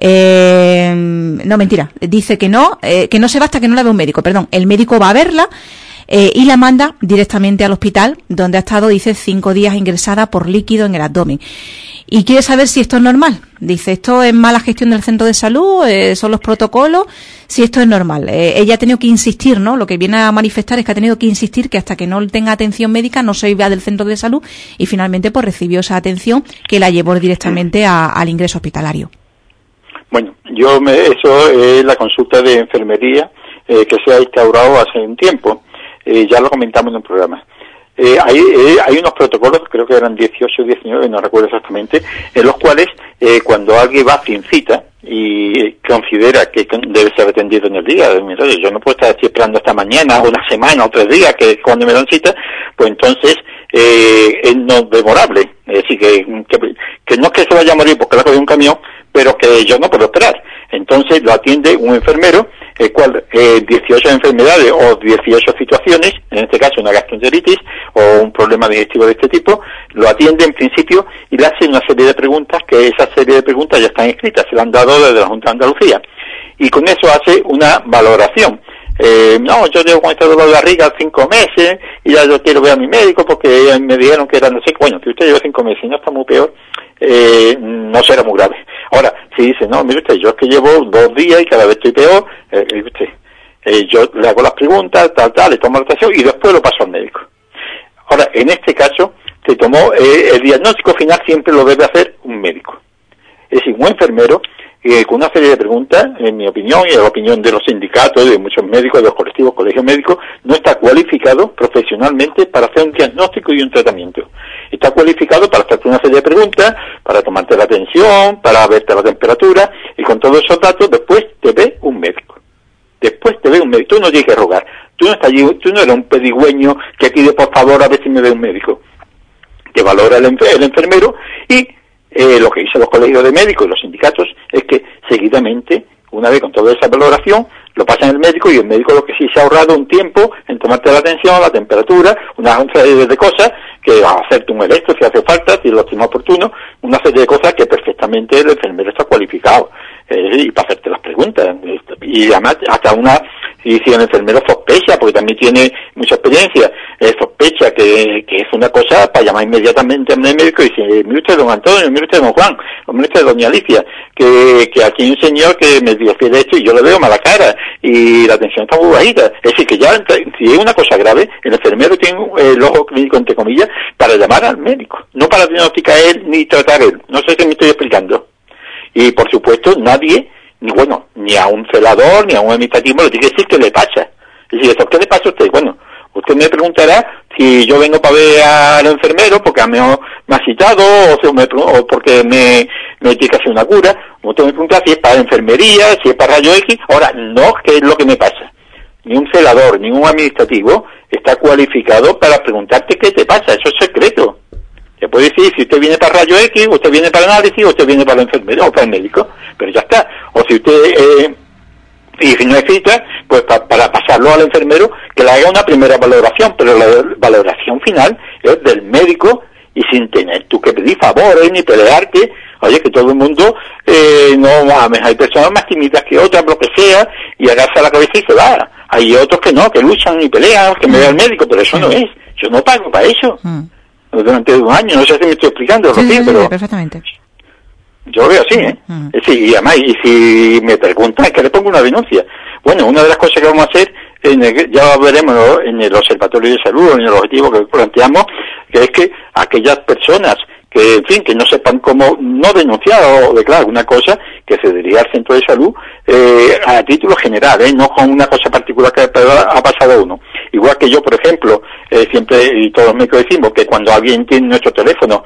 No, mentira, dice que no se va hasta que no la vea un médico, perdón. El médico va a verla y la manda directamente al hospital, donde ha estado, dice, 5 días ingresada por líquido en el abdomen. Y quiere saber si esto es normal. Dice, ¿esto es mala gestión del centro de salud? ¿Son los protocolos? Si esto es normal. Ella ha tenido que insistir, ¿no? Lo que viene a manifestar es que ha tenido que insistir que hasta que no tenga atención médica no se iba del centro de salud, y finalmente pues recibió esa atención que la llevó directamente al ingreso hospitalario. Bueno, eso es la consulta de enfermería que se ha instaurado hace un tiempo. Ya lo comentamos en el programa. Hay unos protocolos, creo que eran 18 o 19, no recuerdo exactamente, en los cuales cuando alguien va sin cita y considera que debe ser atendido en el día, yo no puedo estar esperando hasta mañana, una semana o 3 días, que cuando me dan cita, pues entonces es no demorable. Es decir, que no es que se vaya a morir porque le ha cogido un camión, pero que yo no puedo esperar. Entonces lo atiende un enfermero el cual 18 enfermedades o 18 situaciones, en este caso una gastroenteritis o un problema digestivo de este tipo, lo atiende en principio y le hace una serie de preguntas, que esa serie de preguntas ya están escritas, se le han dado desde la Junta de Andalucía, y con eso hace una valoración. No, yo llevo con este dolor de barriga 5 meses y ya yo quiero ver a mi médico porque me dijeron que era no sé, bueno, si usted lleva 5 meses y no está muy peor, no será muy grave. Ahora, si dice, no, mire usted, yo es que llevo 2 días y cada vez estoy peor, yo le hago las preguntas, le tomo la atención y después lo paso al médico. Ahora, en este caso, se tomó el diagnóstico final siempre lo debe hacer un médico. Es decir, un enfermero con una serie de preguntas, en mi opinión y en la opinión de los sindicatos, de muchos médicos, de los colectivos, colegios médicos, no está cualificado profesionalmente para hacer un diagnóstico y un tratamiento. Está cualificado para hacerte una serie de preguntas, para tomarte la tensión, para verte la temperatura, y con todos esos datos después te ve un médico. Después te ve un médico. Tú no tienes que rogar. Tú no estás allí, tú no eres un pedigüeño que pide por favor a ver si me ve un médico. Te valora el enfermero y lo que dicen los colegios de médicos y los sindicatos es que seguidamente, una vez con toda esa valoración, lo pasan al médico y el médico lo que sí se ha ahorrado un tiempo en tomarte la tensión, la temperatura, una serie de cosas, que va a hacerte un electro si hace falta, si lo estima oportuno, una serie de cosas que perfectamente el enfermero está cualificado y para hacerte las preguntas. Y además hasta si el enfermero sospecha, porque también tiene mucha experiencia, sospecha que es una cosa para llamar inmediatamente al médico y decir, mire usted don Antonio, mire usted don Juan, o mire usted doña Alicia, que aquí hay un señor que me refiere esto y yo le veo mala cara y la tensión está muy bajita. Es decir, que ya si es una cosa grave, el enfermero tiene el ojo clínico, entre comillas, para llamar al médico, no para diagnosticar él ni tratar él. No sé si me estoy explicando. Y por supuesto nadie, ni a un celador, ni a un administrativo le tiene que decir qué le pasa. Es decir, ¿qué le pasa a usted? Bueno, usted me preguntará si yo vengo para ver al enfermero porque me ha citado o porque me tiene que hacer una cura. Usted me pregunta si es para enfermería, si es para rayo X. Ahora, no, ¿qué es lo que me pasa? Ni un celador, ni un administrativo está cualificado para preguntarte qué te pasa. Eso es secreto. Se puede decir si usted viene para rayo X, usted viene para análisis, o usted viene para el enfermero o para el médico, pero ya está. O si usted y si no es cita, pues para pasarlo al enfermero que le haga una primera valoración, pero la valoración final es del médico y sin tener tú que pedir favores ni pelearte. Oye, que todo el mundo no mames, hay personas más tímidas que otras, lo que sea, y agacha la cabeza y se va. Hay otros que no, que luchan y pelean, que me vea el médico, pero eso no es. Yo no pago para eso. Durante 1 año, no sé si me estoy explicando, sí, pero perfectamente. Yo lo veo así, Sí, y además, y si me preguntan, que le pongo una denuncia. Bueno, una de las cosas que vamos a hacer, ya veremos en el Observatorio de Salud, en el objetivo que planteamos, que es que aquellas personas que, en fin, que no sepan cómo no denunciar o declarar una cosa, que se dirija al centro de salud a título general, no con una cosa particular que ha pasado a uno. Igual que yo, por ejemplo, siempre, y todos los médicos decimos que cuando alguien tiene nuestro teléfono,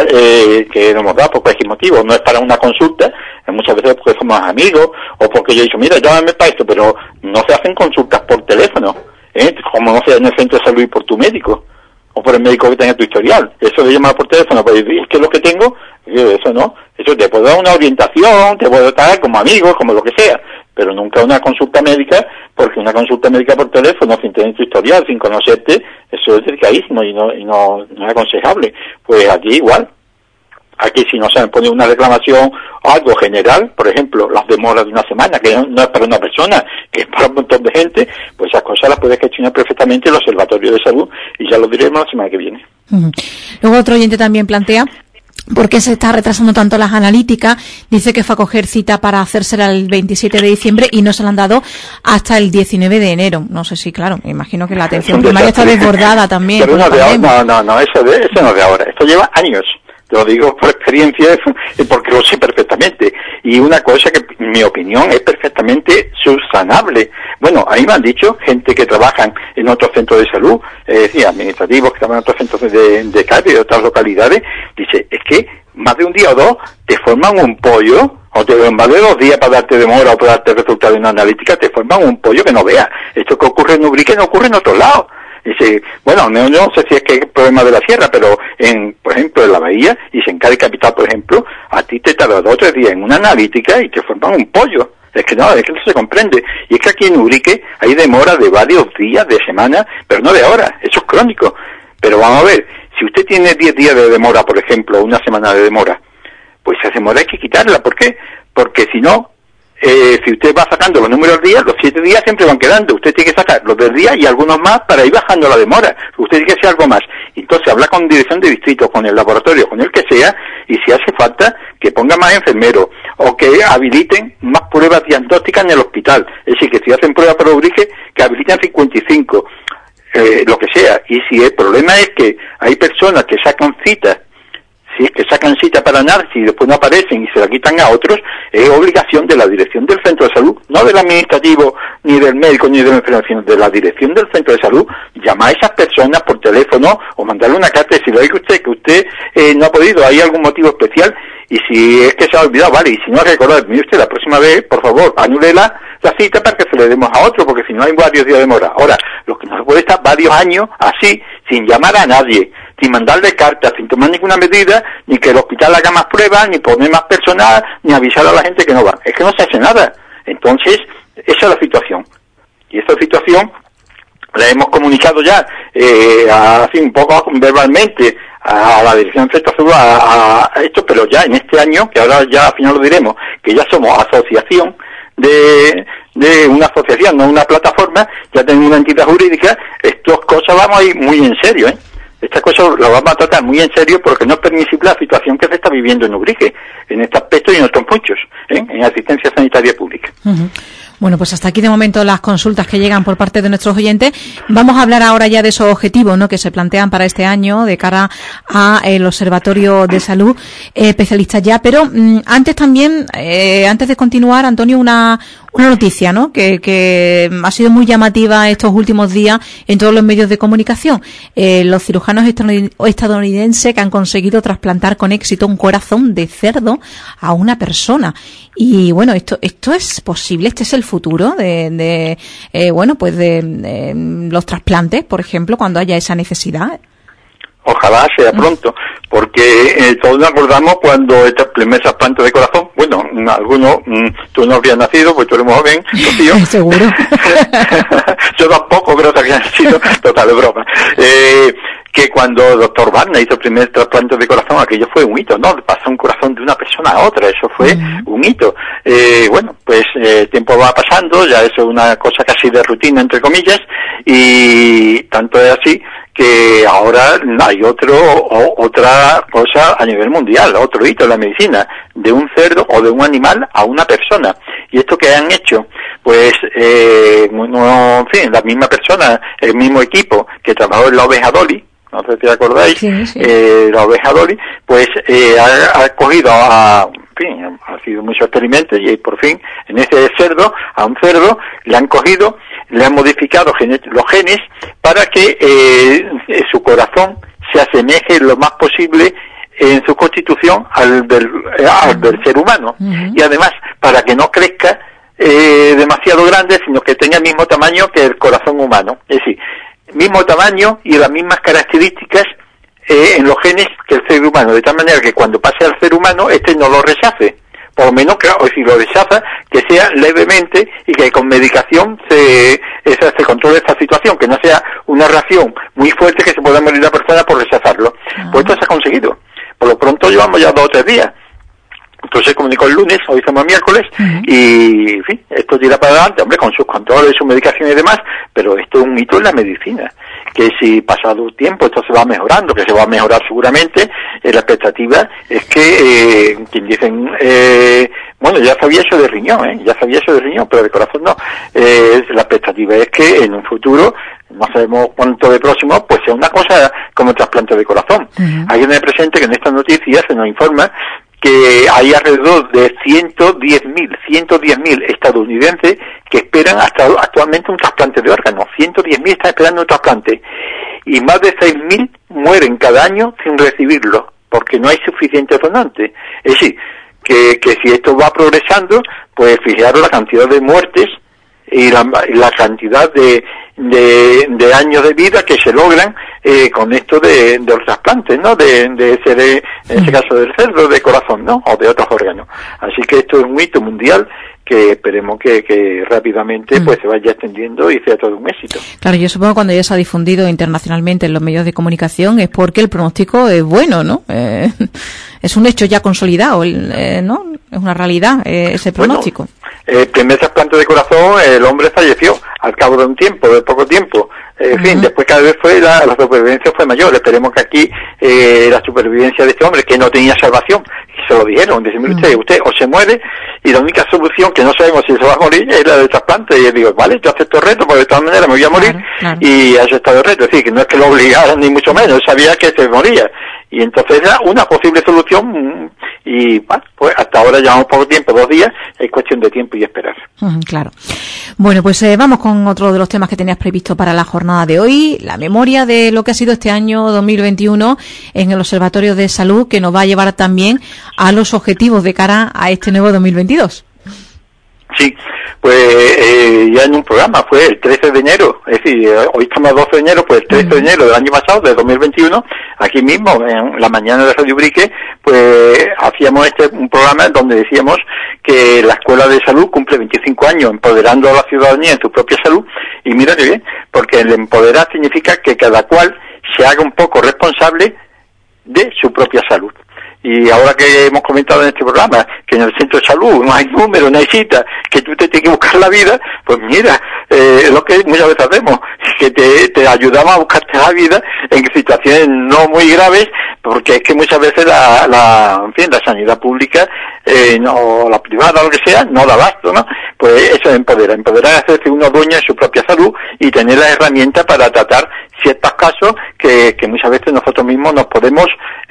que nos da por cualquier motivo, no es para una consulta, muchas veces porque somos amigos, o porque yo he dicho, mira, llámame para esto, pero no se hacen consultas por teléfono, como no sea en el centro de salud y por tu médico, o por el médico que tenga tu historial. Eso de llamar por teléfono, pues es que lo que tengo, eso no, eso te puedo dar una orientación, te puedo tratar como amigos, como lo que sea, pero nunca una consulta médica, porque una consulta médica por teléfono sin tener tu historial, sin conocerte, eso es delicadísimo y no es aconsejable. Pues aquí igual. Aquí si no se pone una reclamación o algo general, por ejemplo, las demoras de 1 semana, que no es para una persona, que es para un montón de gente, pues esas cosas las puede gestionar perfectamente el Observatorio de Salud y ya lo diremos la semana que viene. Luego otro oyente también plantea ¿por qué se está retrasando tanto las analíticas? Dice que fue a coger cita para hacérsela el 27 de diciembre y no se la han dado hasta el 19 de enero. No sé si, claro, me imagino que la atención primaria está desbordada también. Pero no, eso no es de ahora. Esto lleva años. Te lo digo por experiencia, porque lo sé perfectamente. Y una cosa que, en mi opinión, es perfectamente subsanable. Bueno, a mí me han dicho gente que trabajan en otros centros de salud, administrativos que trabajan en otros centros de CAPI, de otras localidades, dice, es que más de un día o dos te forman un pollo, o más de 2 días para darte demora o para darte resultado de una analítica, te forman un pollo que no veas. Esto que ocurre en Ubrique no ocurre en otros lados. Dice, bueno, no sé si es que es problema de la sierra, pero por ejemplo, en la Bahía y en Cádiz Capital, por ejemplo, a ti te tarda 2 o 3 días en una analítica y te forman un pollo. Es que no se comprende. Y es que aquí en Ubrique hay demora de varios días, de semanas, pero no de horas. Eso es crónico. Pero vamos a ver, si usted tiene 10 días de demora, por ejemplo, una semana de demora, pues esa demora hay que quitarla. ¿Por qué? Porque si no, si usted va sacando los números al día, los 7 días siempre van quedando. Usted tiene que sacar los del día y algunos más para ir bajando la demora. Usted tiene que hacer algo más. Entonces habla con dirección de distrito, con el laboratorio, con el que sea, y si hace falta, que ponga más enfermeros, o que habiliten más pruebas diagnósticas en el hospital. Es decir, que si hacen pruebas para Ubrique, que habiliten 55, lo que sea. Y si el problema es que hay personas que sacan citas, si es que sacan cita para NARSI y después no aparecen y se la quitan a otros, es obligación de la dirección del centro de salud, no del administrativo, ni del médico, ni del enfermero, sino de la dirección del centro de salud, llamar a esas personas por teléfono o mandarle una carta y decirle, oiga usted, que usted no ha podido, hay algún motivo especial, y si es que se ha olvidado, vale, y si no recordad, mire usted, la próxima vez, por favor, anule la cita para que se le demos a otro, porque si no hay varios días de demora. Ahora, lo que no se puede estar varios años así, sin llamar a nadie, sin mandarle cartas, sin tomar ninguna medida, ni que el hospital haga más pruebas, ni poner más personal, ni avisar a la gente que no va. Es que no se hace nada. Entonces, esa es la situación. Y esa situación la hemos comunicado ya, así un poco verbalmente, a la Dirección de Centro de Salud, a esto, pero ya en este año, que ahora ya al final lo diremos, que ya somos asociación de una asociación, no una plataforma, ya tenemos una entidad jurídica, estas cosas vamos a ir muy en serio, Estas cosas las vamos a tratar muy en serio porque no es permisible la situación que se está viviendo en Ubrique, en este aspecto y en otros muchos, en asistencia sanitaria pública. Uh-huh. Bueno, pues hasta aquí de momento las consultas que llegan por parte de nuestros oyentes. Vamos a hablar ahora ya de esos objetivos, ¿no?, que se plantean para este año de cara a el Observatorio de Salud, especialistas ya. Pero antes también, antes de continuar, Antonio, una noticia, ¿no?, que ha sido muy llamativa estos últimos días en todos los medios de comunicación. Los cirujanos estadounidenses que han conseguido trasplantar con éxito un corazón de cerdo a una persona. Y bueno, esto es posible, este es el futuro de los trasplantes, por ejemplo, cuando haya esa necesidad. Ojalá sea pronto, porque todos nos acordamos cuando este primer trasplante de corazón, bueno, algunos, tú no habrías nacido, pues tú eres muy joven, Rocío. Seguro. Yo tampoco creo que había nacido, total, de broma. Que cuando el doctor Wagner hizo el primer trasplante de corazón, aquello fue un hito, ¿no? Pasar un corazón de una persona a otra, eso fue un hito. Bueno, pues el tiempo va pasando, ya eso es una cosa casi de rutina, entre comillas, y tanto es así que ahora hay otra cosa a nivel mundial, otro hito en la medicina, de un cerdo o de un animal a una persona. ¿Y esto qué han hecho? Pues, en fin, la misma persona, el mismo equipo que trabajó en la oveja Dolly, no sé si acordáis, sí. La oveja Dolly, pues ha cogido ha sido muchos experimentos y por fin en ese cerdo, a un cerdo, le han cogido, le han modificado los genes para que su corazón se asemeje lo más posible en su constitución al del ser humano. Y además, para que no crezca demasiado grande, sino que tenga el mismo tamaño que el corazón humano. Es decir, mismo tamaño y las mismas características en los genes que el ser humano, de tal manera que cuando pase al ser humano, no lo rechace. Por lo menos, o si lo rechaza, que sea levemente y que con medicación se controle esta situación, que no sea una reacción muy fuerte que se pueda morir la persona por rechazarlo. Pues esto se ha conseguido. Por lo pronto llevamos ya 2 o 3 días. Entonces comunicó el lunes, hoy estamos miércoles, y en fin, esto tira para adelante, hombre, con sus controles, su medicación y demás, pero esto es un hito en la medicina, que si pasado el tiempo esto se va mejorando, que se va a mejorar seguramente, la expectativa es que, quien dicen, bueno, ya sabía eso de riñón, pero de corazón no, la expectativa es que en un futuro, no sabemos cuánto de próximo, pues sea una cosa como el trasplante de corazón. Hay que tener presente que en esta noticia se nos informa que hay alrededor de 110.000 estadounidenses que esperan hasta actualmente un trasplante de órganos. 110.000 están esperando un trasplante. Y más de 6.000 mueren cada año sin recibirlo, porque no hay suficientes donantes. Es decir, que si esto va progresando, pues fijaros la cantidad de muertes y la cantidad de años de vida que se logran con esto de los trasplantes, ¿no? En ese caso del cerdo, de corazón, ¿no? O de otros órganos. Así que esto es un hito mundial que esperemos que rápidamente pues se vaya extendiendo y sea todo un éxito. Claro, yo supongo que cuando ya se ha difundido internacionalmente en los medios de comunicación es porque el pronóstico es bueno, ¿no? Es un hecho ya consolidado, ¿no? Es una realidad ese pronóstico. Bueno, el primer trasplante de corazón, el hombre falleció al cabo de un tiempo, de poco tiempo. En fin, después cada vez la supervivencia fue mayor. Esperemos que aquí la supervivencia de este hombre, que no tenía salvación, se lo dijeron, dice, mire usted o se muere, y la única solución, que no sabemos si se va a morir, es la del trasplante. Y yo digo, vale, yo acepto el reto, porque de todas maneras me voy a morir, y ha aceptado el reto. Es decir, que no es que lo obligaran, ni mucho menos, sabía que se moría. Y entonces era una posible solución, y bueno, pues hasta ahora llevamos poco tiempo, 2 días, es cuestión de tiempo y esperar. Claro. Bueno, pues vamos con otro de los temas que tenías previsto para la jornada de hoy, la memoria de lo que ha sido este año 2021 en el Observatorio de Salud, que nos va a llevar también a los objetivos de cara a este nuevo 2022. Sí, pues ya en un programa, fue el 13 de enero, es decir, hoy estamos a 12 de enero, pues el 13 de enero del año pasado, de 2021, aquí mismo, en la mañana de Radio Ubrique, pues hacíamos un programa donde decíamos que la Escuela de Salud cumple 25 años empoderando a la ciudadanía en su propia salud, y mírate bien, porque el empoderar significa que cada cual se haga un poco responsable de su propia salud. Y ahora que hemos comentado en este programa que en el centro de salud no hay número, no hay cita, que tú te tienes que buscar la vida, pues mira, es lo que muchas veces hacemos, que te ayudamos a buscarte la vida en situaciones no muy graves, porque es que muchas veces la sanidad pública, no, la privada o lo que sea, no da abasto, ¿no? Pues eso es empoderar es hacerse uno dueño de su propia salud y tener las herramientas para tratar ciertos casos que muchas veces nosotros mismos nos podemos,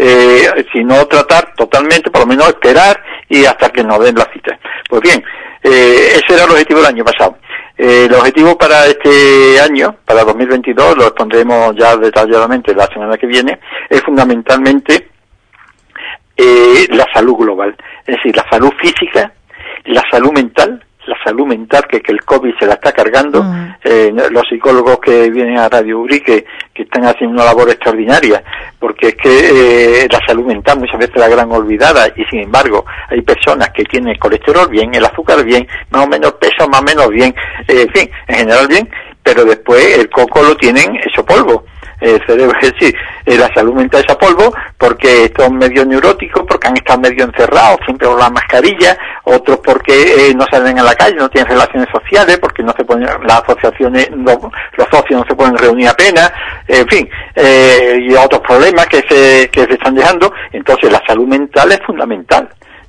si no tratar totalmente, por lo menos esperar y hasta que nos den la cita. Pues bien, ese era el objetivo del año pasado. El objetivo para este año, para 2022, lo expondremos ya detalladamente la semana que viene, es fundamentalmente la salud global, es decir, la salud física, la salud mental, que el COVID se la está cargando. Los psicólogos que vienen a Radio Ubrique, que están haciendo una labor extraordinaria, porque es que la salud mental muchas veces la gran olvidada, y sin embargo hay personas que tienen el colesterol bien, el azúcar bien, más o menos peso, más o menos bien, en fin, en general bien, pero después el coco lo tienen hecho polvo. El cerebro, es decir, la salud mental es a polvo, porque están medio neuróticos, porque han estado medio encerrados, siempre con la mascarilla, otros porque no salen a la calle, no tienen relaciones sociales, porque no se ponen, las asociaciones, los socios no se pueden reunir apenas, en fin, y otros problemas que se están dejando. Entonces la salud mental es fundamental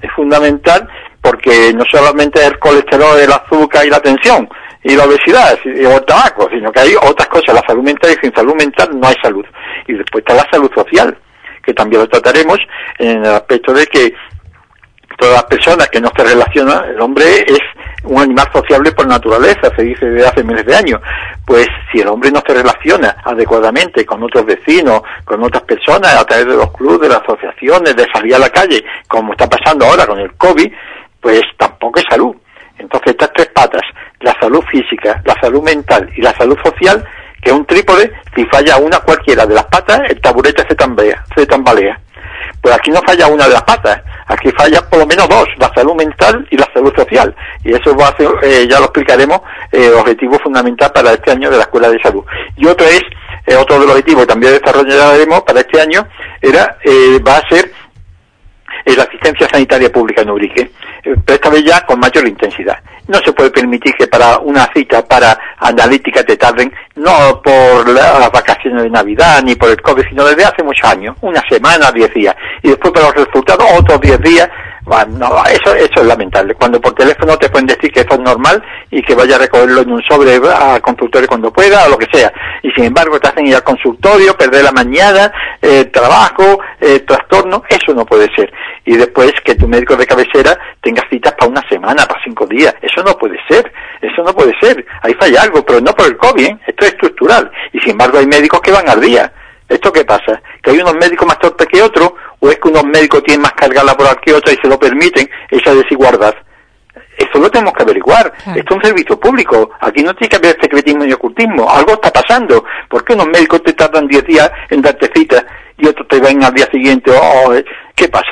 porque no solamente es el colesterol, el azúcar y la tensión, y la obesidad o el tabaco, sino que hay otras cosas, la salud mental, y sin salud mental no hay salud. Y después está la salud social, que también lo trataremos en el aspecto de que todas las personas que no se relacionan, el hombre es un animal sociable por naturaleza, se dice desde hace miles de años. Pues si el hombre no se relaciona adecuadamente con otros vecinos, con otras personas, a través de los clubes, de las asociaciones, de salir a la calle, como está pasando ahora con el COVID, pues tampoco es salud. Entonces estas 3 patas, la salud física, la salud mental y la salud social, que es un trípode, si falla una cualquiera de las patas, el taburete se tambalea. Pues aquí no falla una de las patas, aquí falla por lo menos 2, la salud mental y la salud social. Y eso va a ser, ya lo explicaremos, objetivo fundamental para este año de la Escuela de Salud. Y otro de los objetivos que también desarrollaremos para este año, va a ser la asistencia sanitaria pública en Ubrique, pero esta vez ya con mayor intensidad. No se puede permitir que para una cita para analítica te tarden, no por las vacaciones de Navidad ni por el COVID, sino desde hace muchos años, 1 semana, 10 días, y después para los resultados otros 10 días. Bueno, no, eso es lamentable. Cuando por teléfono te pueden decir que eso es normal y que vaya a recogerlo en un sobre al consultorio cuando pueda o lo que sea, y sin embargo te hacen ir al consultorio, perder la mañana, trabajo, trastorno. Eso no puede ser. Y después que tu médico de cabecera tenga citas para 1 semana, para 5 días. Eso no puede ser. Ahí falla algo, pero no por el COVID, esto es estructural. Y sin embargo hay médicos que van al día. ¿Esto qué pasa? ¿Que hay unos médicos más torpes que otros? ¿O es que unos médicos tienen más carga laboral que otros y se lo permiten esa desigualdad? Eso lo tenemos que averiguar. Claro. Esto es un servicio público. Aquí no tiene que haber secretismo ni ocultismo. Algo está pasando. ¿Por qué unos médicos te tardan 10 días en darte cita y otros te ven al día siguiente? ¿Qué pasa?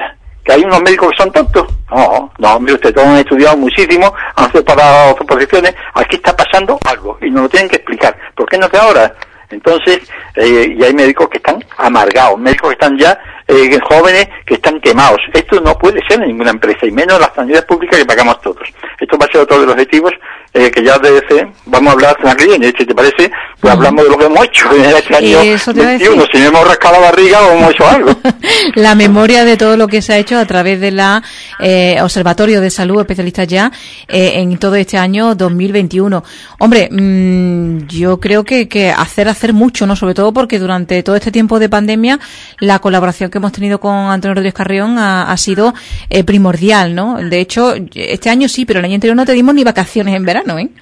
¿Que hay unos médicos que son tontos? No, hombre, ustedes todos han estudiado muchísimo, han separado sus posiciones, aquí está pasando algo, y nos lo tienen que explicar. ¿Por qué no hace ahora? Entonces, y hay médicos que están amargados, médicos que están ya jóvenes, que están quemados. Esto no puede ser en ninguna empresa, y menos en las sanidades públicas que pagamos todos. Esto va a ser otro de los objetivos que ya vamos a hablar la semana que viene. Si te parece, pues hablamos de lo que hemos hecho en este año 21. Si no hemos rascado la barriga o hemos hecho algo. La memoria de todo lo que se ha hecho a través de la Observatorio de Salud, especialistas ya, en todo este año 2021. Hombre, yo creo que hacer mucho, ¿no? Sobre todo porque durante todo este tiempo de pandemia, la colaboración que hemos tenido con Antonio Rodríguez Carrión ha sido primordial, ¿no? De hecho, este año sí, pero el año anterior no te dimos ni vacaciones en verano, ¿eh?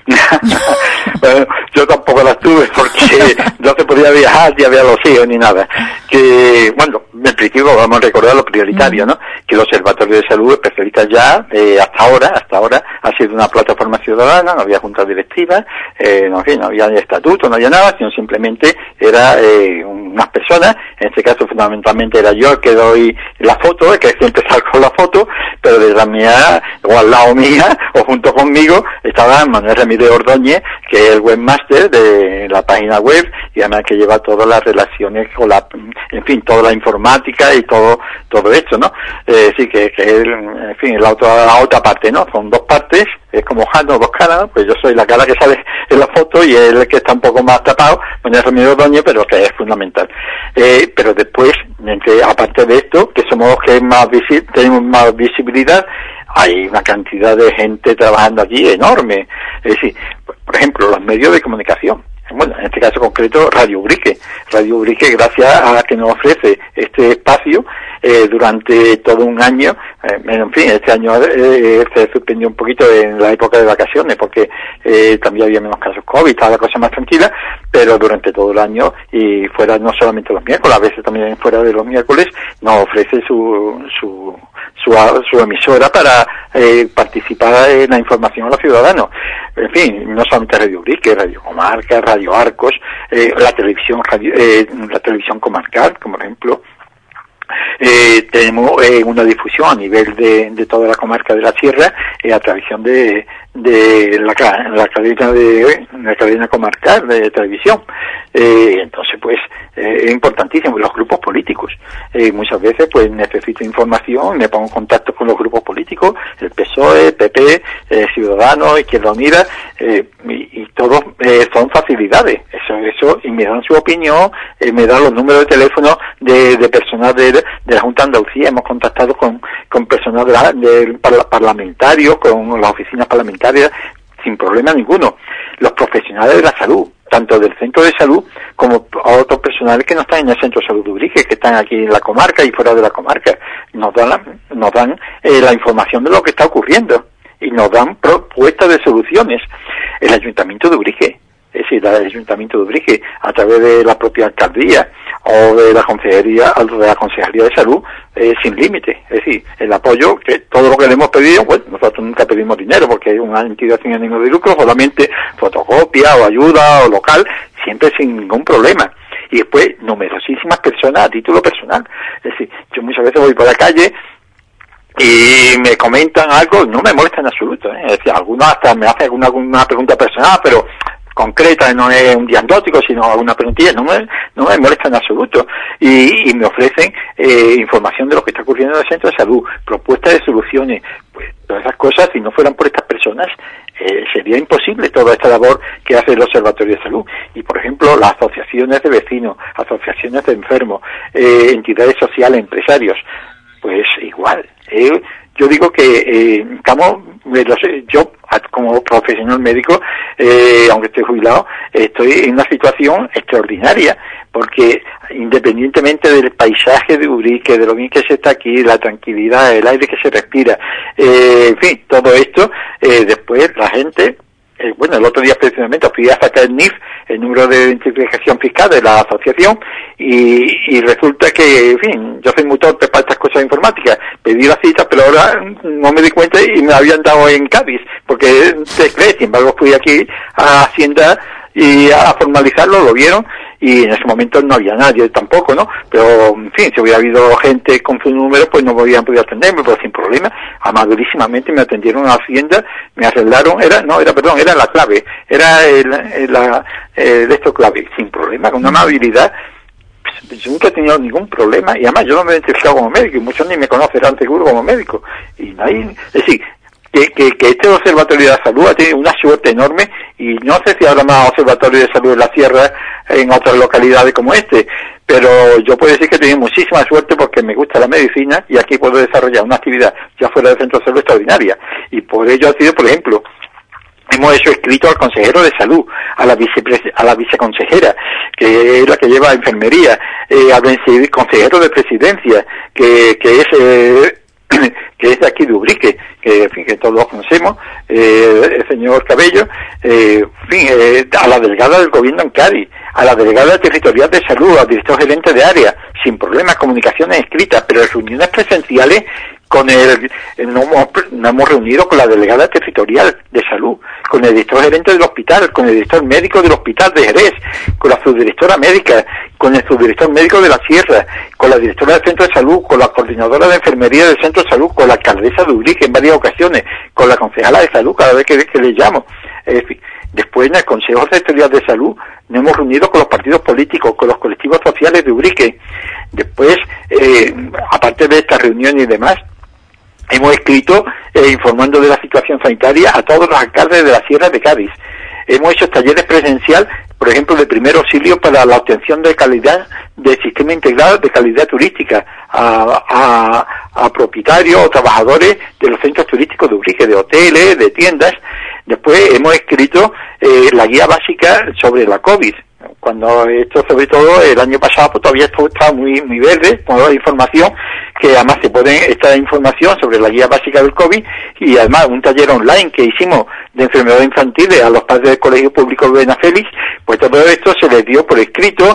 Bueno, yo tampoco las tuve porque no se podía viajar, ni había los hijos ni nada. Que, bueno, en principio vamos a recordar lo prioritario, ¿no? Que el Observatorio de Salud, especialistas ya, hasta ahora, ha sido una plataforma ciudadana, no había junta directiva, no había estatuto, no había nada, sino simplemente era unas personas, en este caso fundamentalmente era yo el que doy la foto, el que siempre salgo la foto, pero detrás mía, o al lado mía, o junto conmigo, estaba Manuel Ramírez Ordóñez, que es el webmaster de la página web, y además que lleva todas las relaciones con toda la informática y todo esto, ¿no? Sí, que en fin, la otra parte, ¿no? Son dos partes, es como Jano, dos caras, pues yo soy la cara que sale en la foto y él que está un poco más tapado, Manuel Ramírez Ordóñez, pero que es fundamental. Pero después, aparte de esto, que somos los que tenemos más visibilidad, hay una cantidad de gente trabajando allí enorme. Es decir, por ejemplo, los medios de comunicación. Bueno, en este caso concreto, Radio Ubrique. Radio Ubrique, gracias a que nos ofrece este espacio durante todo un año. En fin, este año se suspendió un poquito en la época de vacaciones porque también había menos casos COVID, estaba la cosa más tranquila, pero durante todo el año y fuera, no solamente los miércoles, a veces también fuera de los miércoles, nos ofrece su emisora para participar en la información a los ciudadanos. En fin, no solamente Radio Ubrique, Radio Comarca, Radio Arcos, la televisión comarcal, como por ejemplo. Tenemos una difusión a nivel de toda la comarca de la Sierra a través de la cadena comarcal de televisión. Entonces, pues, es importantísimo. Los grupos políticos. Muchas veces, pues, necesito información, me pongo en contacto con los grupos políticos, el PSOE, PP, Ciudadanos, Izquierda Unida, y todos son facilidades. Eso, y me dan su opinión, me dan los números de teléfono de personas de la Junta de Andalucía. Hemos contactado con personas parlamentarios, con las oficinas parlamentarias, sin problema ninguno. Los profesionales de la salud, tanto del centro de salud como a otros personales que no están en el centro de salud de Ubrique, que están aquí en la comarca y fuera de la comarca, nos dan la información de lo que está ocurriendo y nos dan propuestas de soluciones. El Ayuntamiento de Ubrique, es decir, el Ayuntamiento de Ubrique, a través de la propia alcaldía o de la Consejería de Salud, sin límite. Es decir, el apoyo, que todo lo que le hemos pedido, bueno, nosotros nunca pedimos dinero porque es una entidad sin ánimo de lucro, solamente fotocopia o ayuda o local, siempre sin ningún problema. Y después, numerosísimas personas a título personal. Es decir, yo muchas veces voy por la calle y me comentan algo, no me molesta en absoluto, ¿eh? Es decir, algunos hasta me hacen alguna pregunta personal, pero concreta, no es un diagnóstico, sino alguna preguntilla, no me molesta en absoluto. Y me ofrecen información de lo que está ocurriendo en el centro de salud, propuestas de soluciones. Pues todas esas cosas, si no fueran por estas personas, sería imposible toda esta labor que hace el Observatorio de Salud. Y, por ejemplo, las asociaciones de vecinos, asociaciones de enfermos, entidades sociales, empresarios, pues igual. Yo digo que yo como profesional médico, aunque estoy jubilado, estoy en una situación extraordinaria, porque independientemente del paisaje de Ubrique, de lo bien que se está aquí, la tranquilidad, el aire que se respira, en fin, todo esto, después la gente, bueno, el otro día precisamente fui a sacar el NIF, el número de identificación fiscal de la asociación, y resulta que, en fin, yo soy muy torpe para estas cosas informáticas. Pedí la cita, pero ahora no me di cuenta y me habían dado en Cádiz, porque te crees, sin embargo fui aquí a Hacienda y a formalizarlo, lo vieron, y en ese momento no había nadie tampoco, ¿no? Pero, en fin, si hubiera habido gente con su número, pues no me hubieran podido atenderme, pero sin problema, amabilísimamente me atendieron a Hacienda, me arreglaron, era la clave, era esto clave, sin problema, con una amabilidad. Yo nunca he tenido ningún problema, y además yo no me he identificado como médico, y muchos ni me conocerán seguro como médico, y nadie, es decir, que este observatorio de la salud ha tenido una suerte enorme, y no sé si habrá más observatorios de salud en la sierra, en otras localidades como este, pero yo puedo decir que he tenido muchísima suerte porque me gusta la medicina, y aquí puedo desarrollar una actividad ya fuera del centro de salud extraordinaria, y por ello ha sido, por ejemplo, hemos hecho escrito al consejero de salud, a la viceconsejera, que es la que lleva enfermería, al consejero de presidencia, que es de aquí de Ubrique, que en fin, que todos lo conocemos, el señor Cabello, a la delegada del gobierno en Cádiz, a la delegada territorial de salud, al director gerente de área, sin problemas, comunicaciones escritas, pero reuniones presenciales nos hemos reunido con la delegada territorial de salud, con el director gerente del hospital, con el director médico del hospital de Jerez, con la subdirectora médica, con el subdirector médico de la Sierra, con la directora del centro de salud, con la coordinadora de enfermería del centro de salud, con la alcaldesa de Ubrique en varias ocasiones, con la concejala de salud cada vez que le llamo. En fin, después en el Consejo Sectorial de Salud nos hemos reunido con los partidos políticos, con los colectivos sociales de Ubrique. Después, aparte de estas reuniones y demás, hemos escrito informando de la situación sanitaria a todos los alcaldes de la Sierra de Cádiz. Hemos hecho talleres presencial, por ejemplo, de primer auxilio para la obtención de calidad del sistema integrado de calidad turística a propietarios o trabajadores de los centros turísticos de Ubrique, de hoteles, de tiendas. Después hemos escrito la guía básica sobre la COVID. Cuando esto, sobre todo el año pasado, pues todavía esto estaba muy verde, con la información, que además se pone esta información sobre la guía básica del COVID, y además un taller online que hicimos de enfermedades infantiles a los padres del Colegio Público de Benafélix, pues todo esto se les dio por escrito,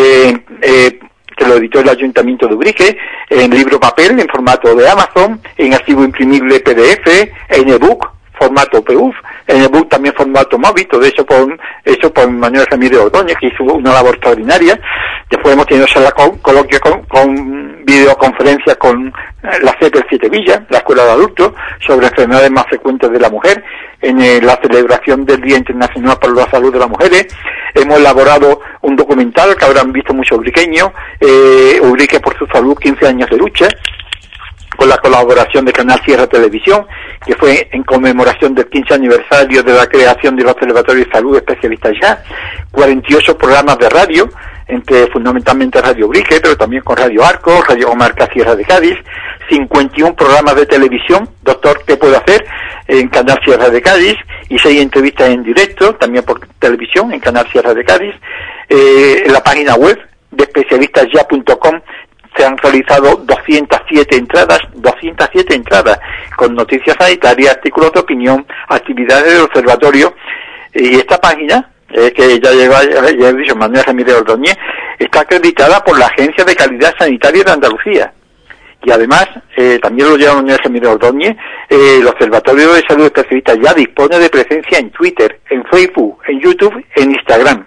que lo editó el Ayuntamiento de Ubrique, en libro papel, en formato de Amazon, en archivo imprimible PDF, en ebook, formato PUF, en el book también formato móvil, todo eso por Manuel Ramírez Ordóñez, que hizo una labor extraordinaria. Después hemos tenido coloquio con videoconferencias con la CEPEL 7 Villas, la Escuela de Adultos, sobre enfermedades más frecuentes de la mujer, en la celebración del Día Internacional por la Salud de las Mujeres. Hemos elaborado un documental que habrán visto muchos ubriqueños, Ubrique por su salud, 15 años de lucha, con la colaboración de Canal Sierra Televisión, que fue en conmemoración del 15 aniversario de la creación de los observatorios de salud especialistas ya, 48 programas de radio, entre fundamentalmente Radio Ubrique, pero también con Radio Arco, Radio Comarca Sierra de Cádiz, 51 programas de televisión, Doctor, ¿qué puedo hacer?, en Canal Sierra de Cádiz, y 6 entrevistas en directo, también por televisión, en Canal Sierra de Cádiz. En la página web de especialistasya.com se han realizado 207 entradas, con noticias sanitarias, artículos de opinión, actividades del observatorio, y esta página, que ya he dicho, Manuel Ramírez Ordóñez, está acreditada por la Agencia de Calidad Sanitaria de Andalucía. Y además, también lo lleva Manuel Ramírez Ordóñez, el Observatorio de Salud Especialista ya dispone de presencia en Twitter, en Facebook, en YouTube, en Instagram.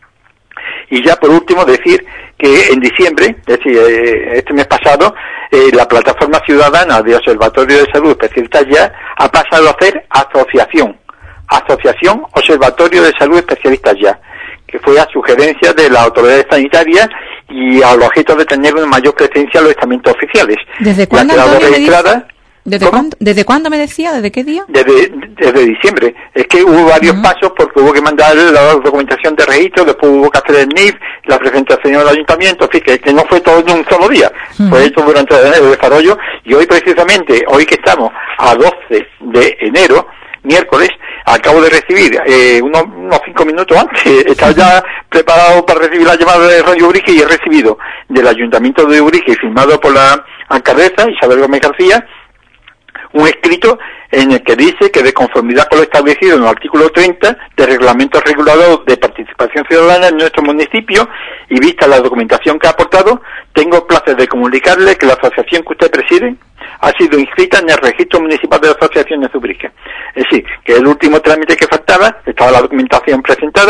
Y ya por último decir que en diciembre, es decir, este mes pasado, la plataforma ciudadana de Observatorio de Salud Especialistas ya ha pasado a ser Asociación Observatorio de Salud Especialistas ya, que fue a sugerencia de las autoridades sanitarias y al objeto de tener una mayor presencia en los estamentos oficiales. ¿Desde cuándo, Antonio, ¿Desde cuándo me decía? ¿Desde qué día? Desde diciembre. Es que hubo varios pasos, porque hubo que mandar la documentación de registro, después hubo que hacer el NIF, la presentación del ayuntamiento, así que no fue todo en un solo día. Fue hecho durante el desarrollo, y hoy precisamente, hoy que estamos a 12 de enero, miércoles, acabo de recibir, unos 5 minutos antes, estaba ya preparado para recibir la llamada de Radio Ubrique, y he recibido del Ayuntamiento de Ubrique, firmado por la alcaldesa Isabel Gómez García, un escrito en el que dice que, de conformidad con lo establecido en el artículo 30 del Reglamento Regulador de Participación Ciudadana en nuestro municipio, y vista la documentación que ha aportado, tengo el placer de comunicarle que la asociación que usted preside ha sido inscrita en el Registro Municipal de Asociaciones de Ubrique. Es decir, que el último trámite que faltaba, estaba la documentación presentada,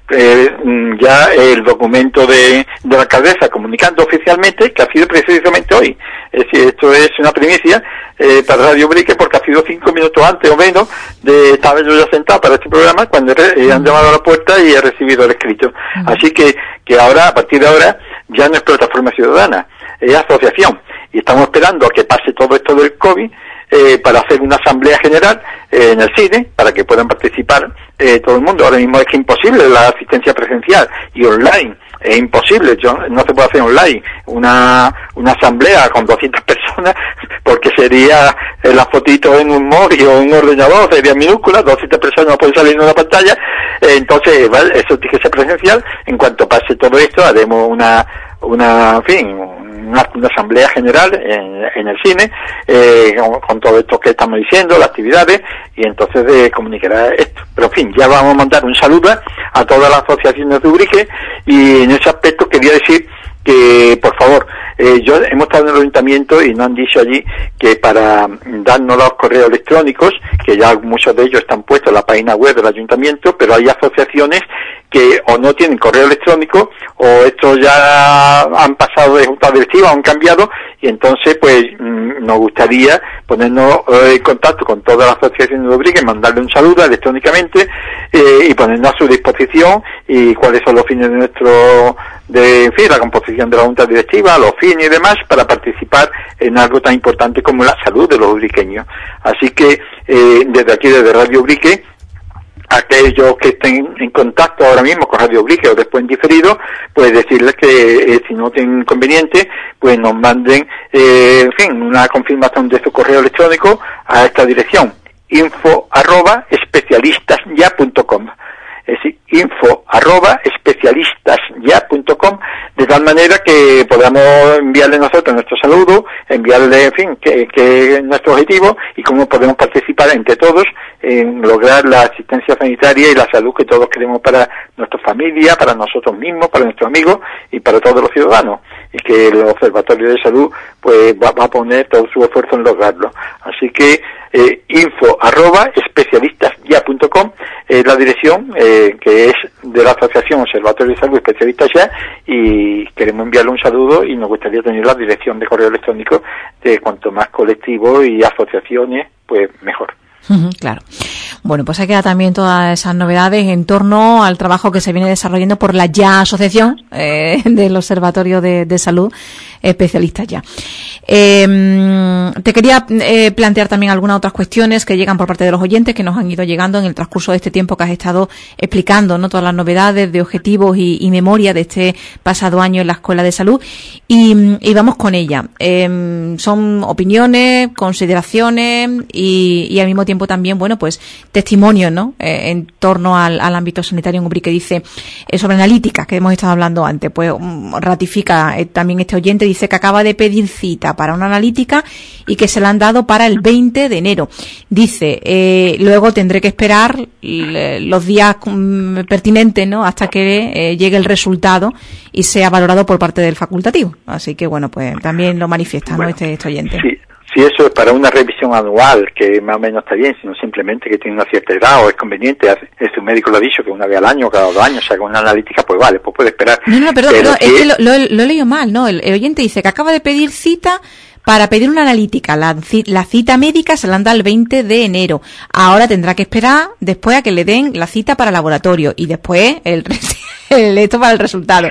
ya el documento de la alcaldesa comunicando oficialmente que ha sido precisamente hoy. Es decir, esto es una primicia para Radio Ubrique, porque ha sido 5 minutos antes o menos de estar yo ya sentado para este programa cuando han llamado a la puerta y he recibido el escrito. Así que ahora, a partir de ahora, ya no es plataforma ciudadana, es asociación. Y estamos esperando a que pase todo esto del COVID para hacer una asamblea general en el cine, para que puedan participar todo el mundo. Ahora mismo es que imposible la asistencia presencial y online. Es imposible, no se puede hacer online una asamblea con 200 personas, porque sería las fotitos en un móvil o en un ordenador, sería minúscula, 200 personas no pueden salir en una pantalla. Entonces, ¿vale? Eso tiene que ser presencial. En cuanto pase todo esto, haremos una asamblea general en el cine, con todo esto que estamos diciendo, las actividades, y entonces comunicará esto. Pero en fin, ya vamos a mandar un saludo a todas las asociaciones de Ubrique, y en ese aspecto quería decir que, por favor, hemos estado en el ayuntamiento y nos han dicho allí que para darnos los correos electrónicos, que ya muchos de ellos están puestos en la página web del ayuntamiento, pero hay asociaciones que o no tienen correo electrónico, o estos ya han pasado de junta directiva, han cambiado, y entonces pues nos gustaría ponernos en contacto con todas las asociaciones de Ubrique, mandarle un saludo electrónicamente, y ponernos a su disposición, y cuáles son los fines de la composición de la junta directiva, los fines y demás, para participar en algo tan importante como la salud de los ubriqueños. Así que desde aquí, desde Radio Ubrique, aquellos que estén en contacto ahora mismo con Radio Ubrique o después en diferido, pues decirles que si no tienen inconveniente, pues nos manden una confirmación de su correo electrónico a esta dirección: info@especialistasya.com. Es decir, info@especialistasya.com, de tal manera que podamos enviarle nosotros nuestro saludo, enviarle, que nuestro objetivo, y cómo podemos participar entre todos en lograr la asistencia sanitaria y la salud que todos queremos para nuestra familia, para nosotros mismos, para nuestros amigos y para todos los ciudadanos, y que el Observatorio de Salud pues va a poner todo su esfuerzo en lograrlo. Así que info@especialistasya.com es la dirección que es de la Asociación Observatorio de Salud Especialistas Ya, y queremos enviarle un saludo, y nos gustaría tener la dirección de correo electrónico de cuanto más colectivos y asociaciones, pues mejor. Claro. Bueno, pues ahí queda también todas esas novedades en torno al trabajo que se viene desarrollando por la Ya Asociación del Observatorio de Salud Especialistas Ya. Te quería plantear también algunas otras cuestiones que llegan por parte de los oyentes, que nos han ido llegando en el transcurso de este tiempo que has estado explicando, ¿no? Todas las novedades de objetivos y memoria de este pasado año en la Escuela de Salud, y vamos con ella. Son opiniones, consideraciones y al mismo tiempo también, bueno, pues testimonios, ¿no? En torno al ámbito sanitario en Ubrique. Dice sobre analítica, que hemos estado hablando antes, pues ratifica también este oyente, dice que acaba de pedir cita para una analítica y que se la han dado para el 20 de enero. Dice, luego tendré que esperar los días pertinentes, ¿no? Hasta que llegue el resultado y sea valorado por parte del facultativo. Así que, bueno, pues también lo manifiesta, ¿no? Este oyente. Sí. Si eso es para una revisión anual, que más o menos está bien, sino simplemente que tiene una cierta edad o es conveniente, su médico lo ha dicho, que una vez al año, cada 2 años, o sea, con una analítica, pues vale, pues puede esperar. No, perdón, es que lo he leído mal, ¿no? El oyente dice que acaba de pedir cita para pedir una analítica. La cita médica se la han dado el 20 de enero. Ahora tendrá que esperar después a que le den la cita para laboratorio y después esto para el resultado.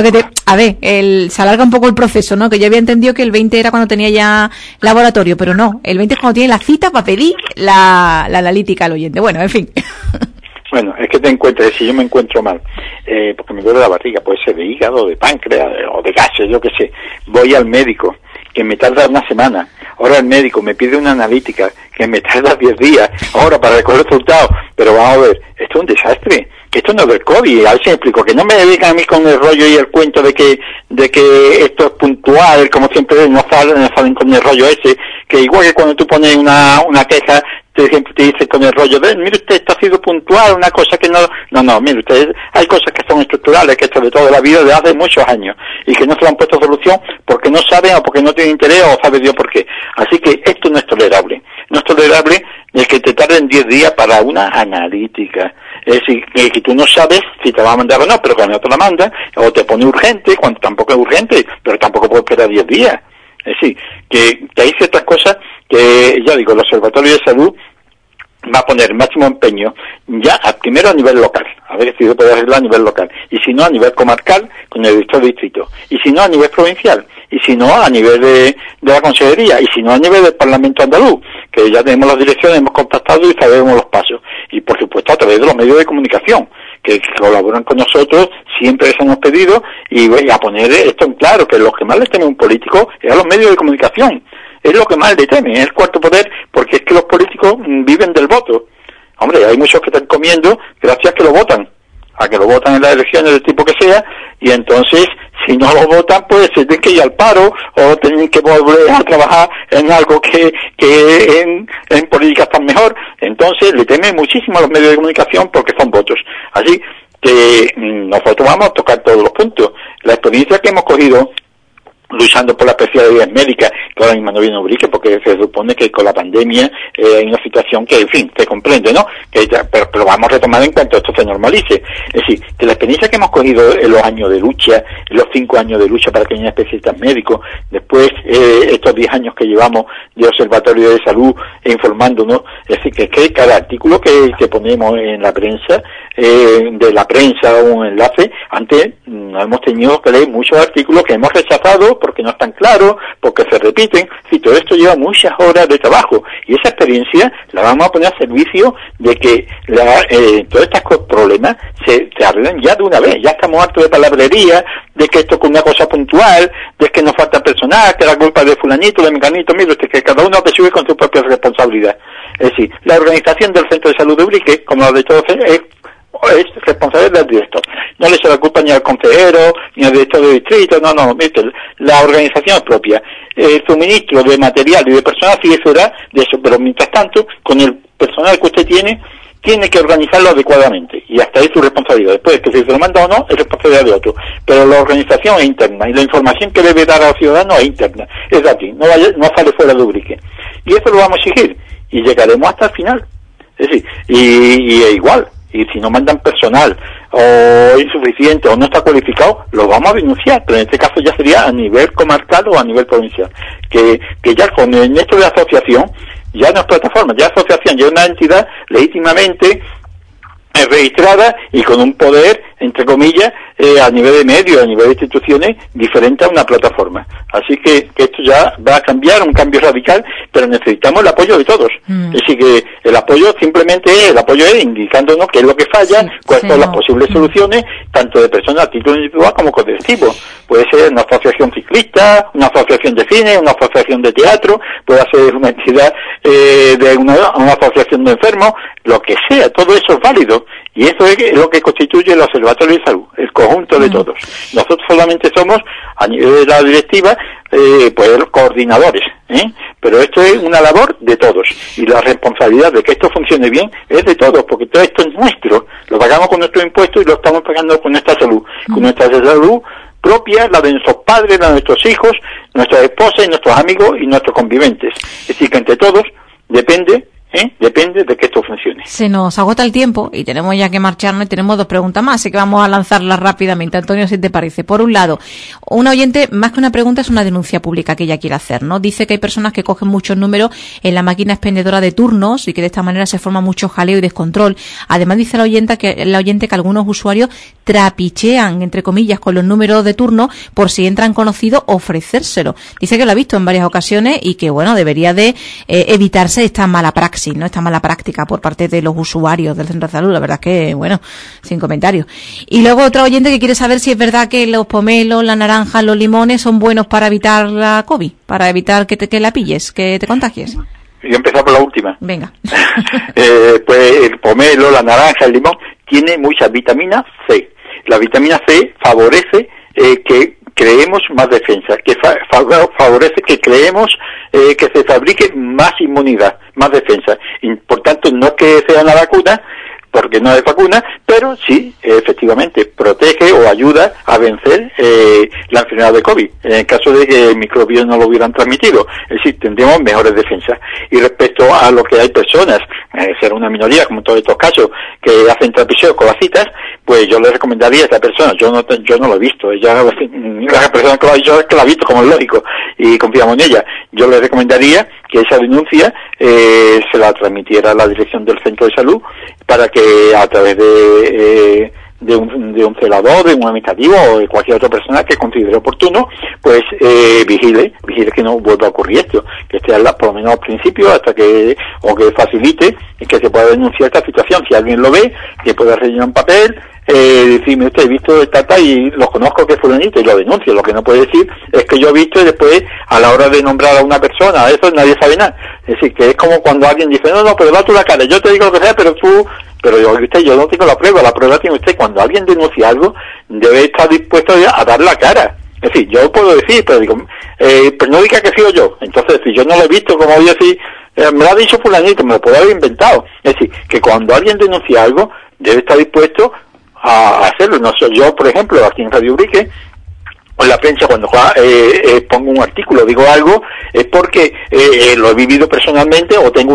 Se alarga un poco el proceso, ¿no? Que yo había entendido que el 20 era cuando tenía ya laboratorio, pero no, el 20 es cuando tiene la cita para pedir la analítica al oyente. Bueno, en fin. Bueno, es que te encuentres, si yo me encuentro mal, porque me duele la barriga, puede ser de hígado, de páncreas, o de gases, yo qué sé, voy al médico, que me tarda una semana, ahora el médico me pide una analítica, que me tarda 10 días, ahora para recoger resultados, pero vamos a ver, esto es un desastre, que esto no es del COVID, a ver si me explico, que no me vengan a mí con el rollo y el cuento de que esto es puntual, como siempre nos salen con el rollo ese, que igual que cuando tú pones una queja, siempre te dice con el rollo de, mire usted, esto ha sido puntual, una cosa que no, mire usted, hay cosas que son estructurales, que esto de toda la vida de hace muchos años, y que no se le han puesto solución porque no saben o porque no tienen interés o sabe Dios por qué. Así que esto no es tolerable. No es tolerable el que te tarden 10 días para una analítica. Es decir, que tú no sabes si te va a mandar o no, pero que no te la manda, o te pone urgente, cuando tampoco es urgente, pero tampoco puede esperar 10 días. Es decir, que hay ciertas cosas que, ya digo, el Observatorio de Salud va a poner máximo empeño ya primero a nivel local, a ver si se puede hacerlo a nivel local, y si no a nivel comarcal con el director de distrito, y si no a nivel provincial, y si no a nivel de la consejería, y si no a nivel del Parlamento andaluz, que ya tenemos las direcciones, hemos contactado y sabemos los pasos, y por supuesto a través de los medios de comunicación que colaboran con nosotros, siempre les hemos pedido, y a poner esto en claro, que los que más les teme un político es a los medios de comunicación. Es lo que más le temen, es el cuarto poder, porque es que los políticos viven del voto. Hombre, hay muchos que están comiendo gracias a que lo votan, en las elecciones del tipo que sea, y entonces, si no lo votan, pues se tienen que ir al paro, o tienen que volver a trabajar en algo que en política están mejor. Entonces, le temen muchísimo a los medios de comunicación porque son votos. Así que nosotros vamos a tocar todos los puntos. La experiencia que hemos cogido luchando por la especialidad médica, que ahora mismo no viene Ubrique, porque se supone que con la pandemia hay una situación que, en fin, se comprende, ¿no? Que ya, pero vamos a retomar en cuanto esto se normalice. Es decir, que la experiencia que hemos cogido en los años de lucha, en los 5 años de lucha para que haya especialistas médicos, después estos 10 años que llevamos de Observatorio de Salud informándonos, es decir, que cada artículo que ponemos en la prensa, de la prensa o un enlace, antes no hemos tenido que leer muchos artículos que hemos rechazado porque no están claros, porque se repiten, y todo esto lleva muchas horas de trabajo, y esa experiencia la vamos a poner a servicio de que todos estos problemas se arreglen ya de una vez. Ya estamos hartos de palabrería, de que esto es una cosa puntual, de que nos falta personal, que la culpa es de fulanito, de mecanito, mire usted, que cada uno que sube con su propia responsabilidad. Es decir, la organización del Centro de Salud de Ubrique, como la de todos, es responsabilidad del director. No le echa la culpa ni al consejero, ni al director de distrito, no, la organización es propia. El suministro de material y de personal sí será de eso, pero mientras tanto, con el personal que usted tiene que organizarlo adecuadamente, y hasta ahí su responsabilidad. Después, que si se lo manda o no, es responsabilidad de otro. Pero la organización es interna, y la información que debe dar a los ciudadanos es interna. Es de aquí, no sale fuera de Ubrique. Y eso lo vamos a exigir, y llegaremos hasta el final. Es decir, y es igual. Y si no mandan personal, o insuficiente, o no está cualificado, lo vamos a denunciar, pero en este caso ya sería a nivel comarcal o a nivel provincial. Que ya con esto de asociación, ya no es plataforma, ya es asociación, ya es una entidad legítimamente registrada y con un poder, entre comillas, a nivel de medios, a nivel de instituciones, diferente a una plataforma. Así que esto ya va a cambiar, un cambio radical, pero necesitamos el apoyo de todos. Es decir, que el apoyo es indicándonos qué es lo que falla, cuáles son las posibles soluciones, tanto de personas a título individual como colectivo. Puede ser una asociación ciclista, una asociación de cine, una asociación de teatro, puede ser una entidad de una asociación de enfermos, lo que sea, todo eso es válido. Y eso es lo que constituye el Observatorio de Salud, el conjunto de todos. Nosotros solamente somos, a nivel de la directiva, pues los coordinadores, pero esto es una labor de todos, y la responsabilidad de que esto funcione bien es de todos, porque todo esto es nuestro, lo pagamos con nuestros impuestos y lo estamos pagando con nuestra salud, con nuestra salud propia, la de nuestros padres, la de nuestros hijos, nuestras esposas y nuestros amigos y nuestros conviventes. Es decir, que entre todos depende de que esto funcione. Se nos agota el tiempo y tenemos ya que marcharnos, y tenemos 2 preguntas más, así que vamos a lanzarlas rápidamente. Antonio, si te parece. Por un lado, una oyente, más que una pregunta, es una denuncia pública que ella quiere hacer, ¿no? Dice que hay personas que cogen muchos números en la máquina expendedora de turnos y que de esta manera se forma mucho jaleo y descontrol. Además, dice la oyente que algunos usuarios trapichean, entre comillas, con los números de turno por si entran conocidos, ofrecérselo. Dice que lo ha visto en varias ocasiones y que, bueno, debería de evitarse esta mala praxis, ¿no? Esta mala práctica por parte de los usuarios del centro de salud. La verdad es que, bueno, sin comentarios. Y luego otra oyente que quiere saber si es verdad que los pomelos, las naranjas, los limones son buenos para evitar la COVID, para evitar que la pilles, que te contagies. Yo empezar por la última. Venga. Pues el pomelo, la naranja, el limón, tiene mucha vitamina C. La vitamina C favorece que creemos más defensa, que favorece que creemos que se fabrique más inmunidad, más defensa. Y, por tanto, no que sea una vacuna, porque no es vacuna, pero sí, efectivamente, protege o ayuda a vencer la enfermedad de COVID, en el caso de que el microbio no lo hubieran transmitido. Es decir, tendremos mejores defensas. Y respecto a lo que hay personas, será una minoría, como en todos estos casos, que hacen trapicheo con las citas, pues yo le recomendaría a esta persona, yo no lo he visto, ella, la persona que lo ha dicho es que la ha visto, como es lógico, y confiamos en ella. Yo le recomendaría que esa denuncia se la transmitiera a la dirección del centro de salud, para que a través de un celador, de un administrativo o de cualquier otra persona que considere oportuno, pues vigile que no vuelva a ocurrir esto, que esté por lo menos al principio hasta que facilite y que se pueda denunciar esta situación. Si alguien lo ve, que pueda rellenar un papel, decirme, usted, he visto esta y los conozco que es fulanito, y lo denuncio. Lo que no puede decir es que yo he visto y después a la hora de nombrar a una persona, eso nadie sabe nada. Es decir, que es como cuando alguien dice, no, pero da tú la cara, yo te digo lo que sea, pero yo no tengo la prueba tiene usted. Cuando alguien denuncia algo, debe estar dispuesto a dar la cara. Es decir, yo puedo decir, pero digo, pero no diga que he sido yo. Entonces, si yo no lo he visto, como voy a decir, me lo ha dicho fulanito, me lo puedo haber inventado. Es decir, que cuando alguien denuncia algo, debe estar dispuesto a hacerlo. No soy yo, por ejemplo, aquí en Radio Ubrique, o en la prensa, cuando pongo un artículo, digo algo, es porque lo he vivido personalmente, o tengo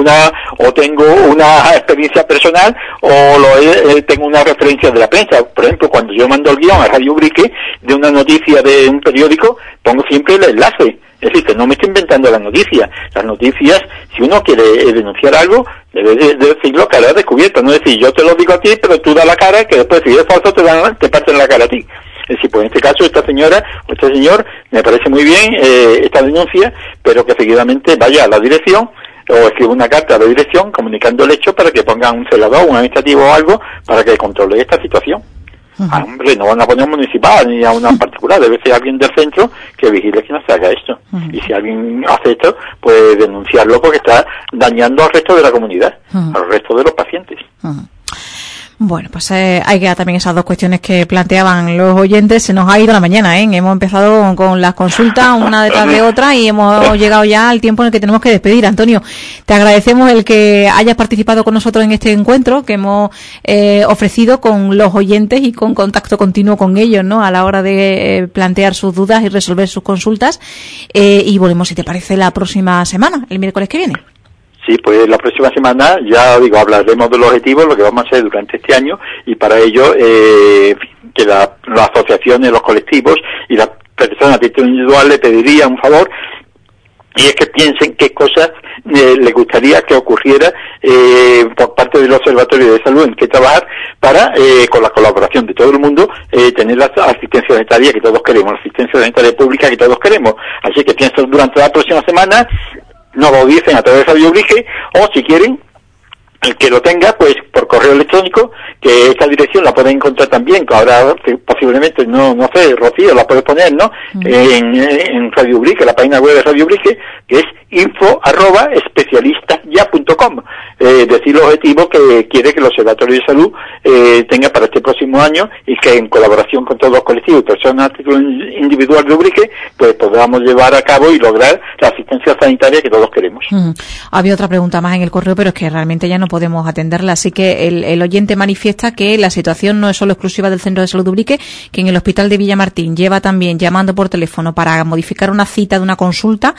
una experiencia personal, o tengo una referencia de la prensa. Por ejemplo, cuando yo mando el guión a Radio Ubrique de una noticia de un periódico, pongo siempre el enlace. Es decir, que no me estoy inventando las noticias. Las noticias, si uno quiere denunciar algo, debe de decirlo cara descubierta. No decir, yo te lo digo a ti, pero tú da la cara, que después, si es falso, te parten la cara a ti. Es decir, pues en este caso, esta señora o este señor, me parece muy bien esta denuncia, pero que seguidamente vaya a la dirección o escriba una carta a la dirección comunicando el hecho para que pongan un celador, un administrativo o algo para que controle esta situación. Hombre, no van a poner un municipal ni a una particular, debe ser alguien del centro que vigile que no se haga esto. Y si alguien hace esto, pues denunciarlo porque está dañando al resto de la comunidad, al resto de los pacientes. Bueno, pues hay que también esas dos cuestiones que planteaban los oyentes. Se nos ha ido la mañana, Hemos empezado con las consultas una detrás de otra y hemos llegado ya al tiempo en el que tenemos que despedir. Antonio, te agradecemos el que hayas participado con nosotros en este encuentro que hemos ofrecido con los oyentes y con contacto continuo con ellos, ¿no? A la hora de plantear sus dudas y resolver sus consultas. Y volvemos, si te parece, la próxima semana, el miércoles que viene. Sí, pues la próxima semana, ya digo, hablaremos de los objetivos, lo que vamos a hacer durante este año, y para ello, que las asociaciones, los colectivos y las personas a título individual le pediría un favor, y es que piensen qué cosas les gustaría que ocurriera por parte del Observatorio de Salud en que trabajar para, con la colaboración de todo el mundo, tener la asistencia sanitaria que todos queremos, la asistencia sanitaria pública que todos queremos. Así que pienso durante la próxima semana, nos lo dicen a través de Radio Ubrique, o si quieren, el que lo tenga, pues por correo electrónico, que esta dirección la pueden encontrar también, que ahora posiblemente, no sé, Rocío la puede poner, ¿no? En Radio Ubrique, la página web de Radio Ubrique, que es info@especialistasya.com. Decir los objetivos que quiere que el Observatorio de Salud tenga para este próximo año, y que en colaboración con todos los colectivos y personas a título individual de Ubrique, pues podamos llevar a cabo y lograr la asistencia sanitaria que todos queremos. Había otra pregunta más en el correo, pero es que realmente ya no podemos atenderla, así que el oyente manifiesta que la situación no es solo exclusiva del Centro de Salud de Ubrique, que en el Hospital de Villamartín lleva también llamando por teléfono para modificar una cita de una consulta,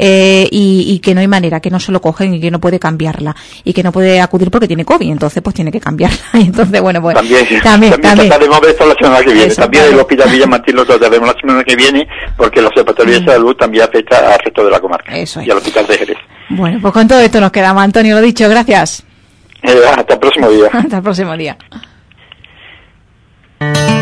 y que no hay manera, que no se lo cogen y que no puede cambiarla, y que no puede acudir porque tiene COVID, entonces pues tiene que cambiarla. Y entonces, bueno, pues también trataremos de esto la semana que viene. Eso, también el Hospital Villamartín lo trataremos la semana que viene, porque el Observatorio de Salud también afecta al resto de la comarca. Eso es. Y al Hospital de Jerez. Bueno, pues con todo esto nos quedamos, Antonio, lo dicho, gracias. Hasta el próximo día. Hasta el próximo día.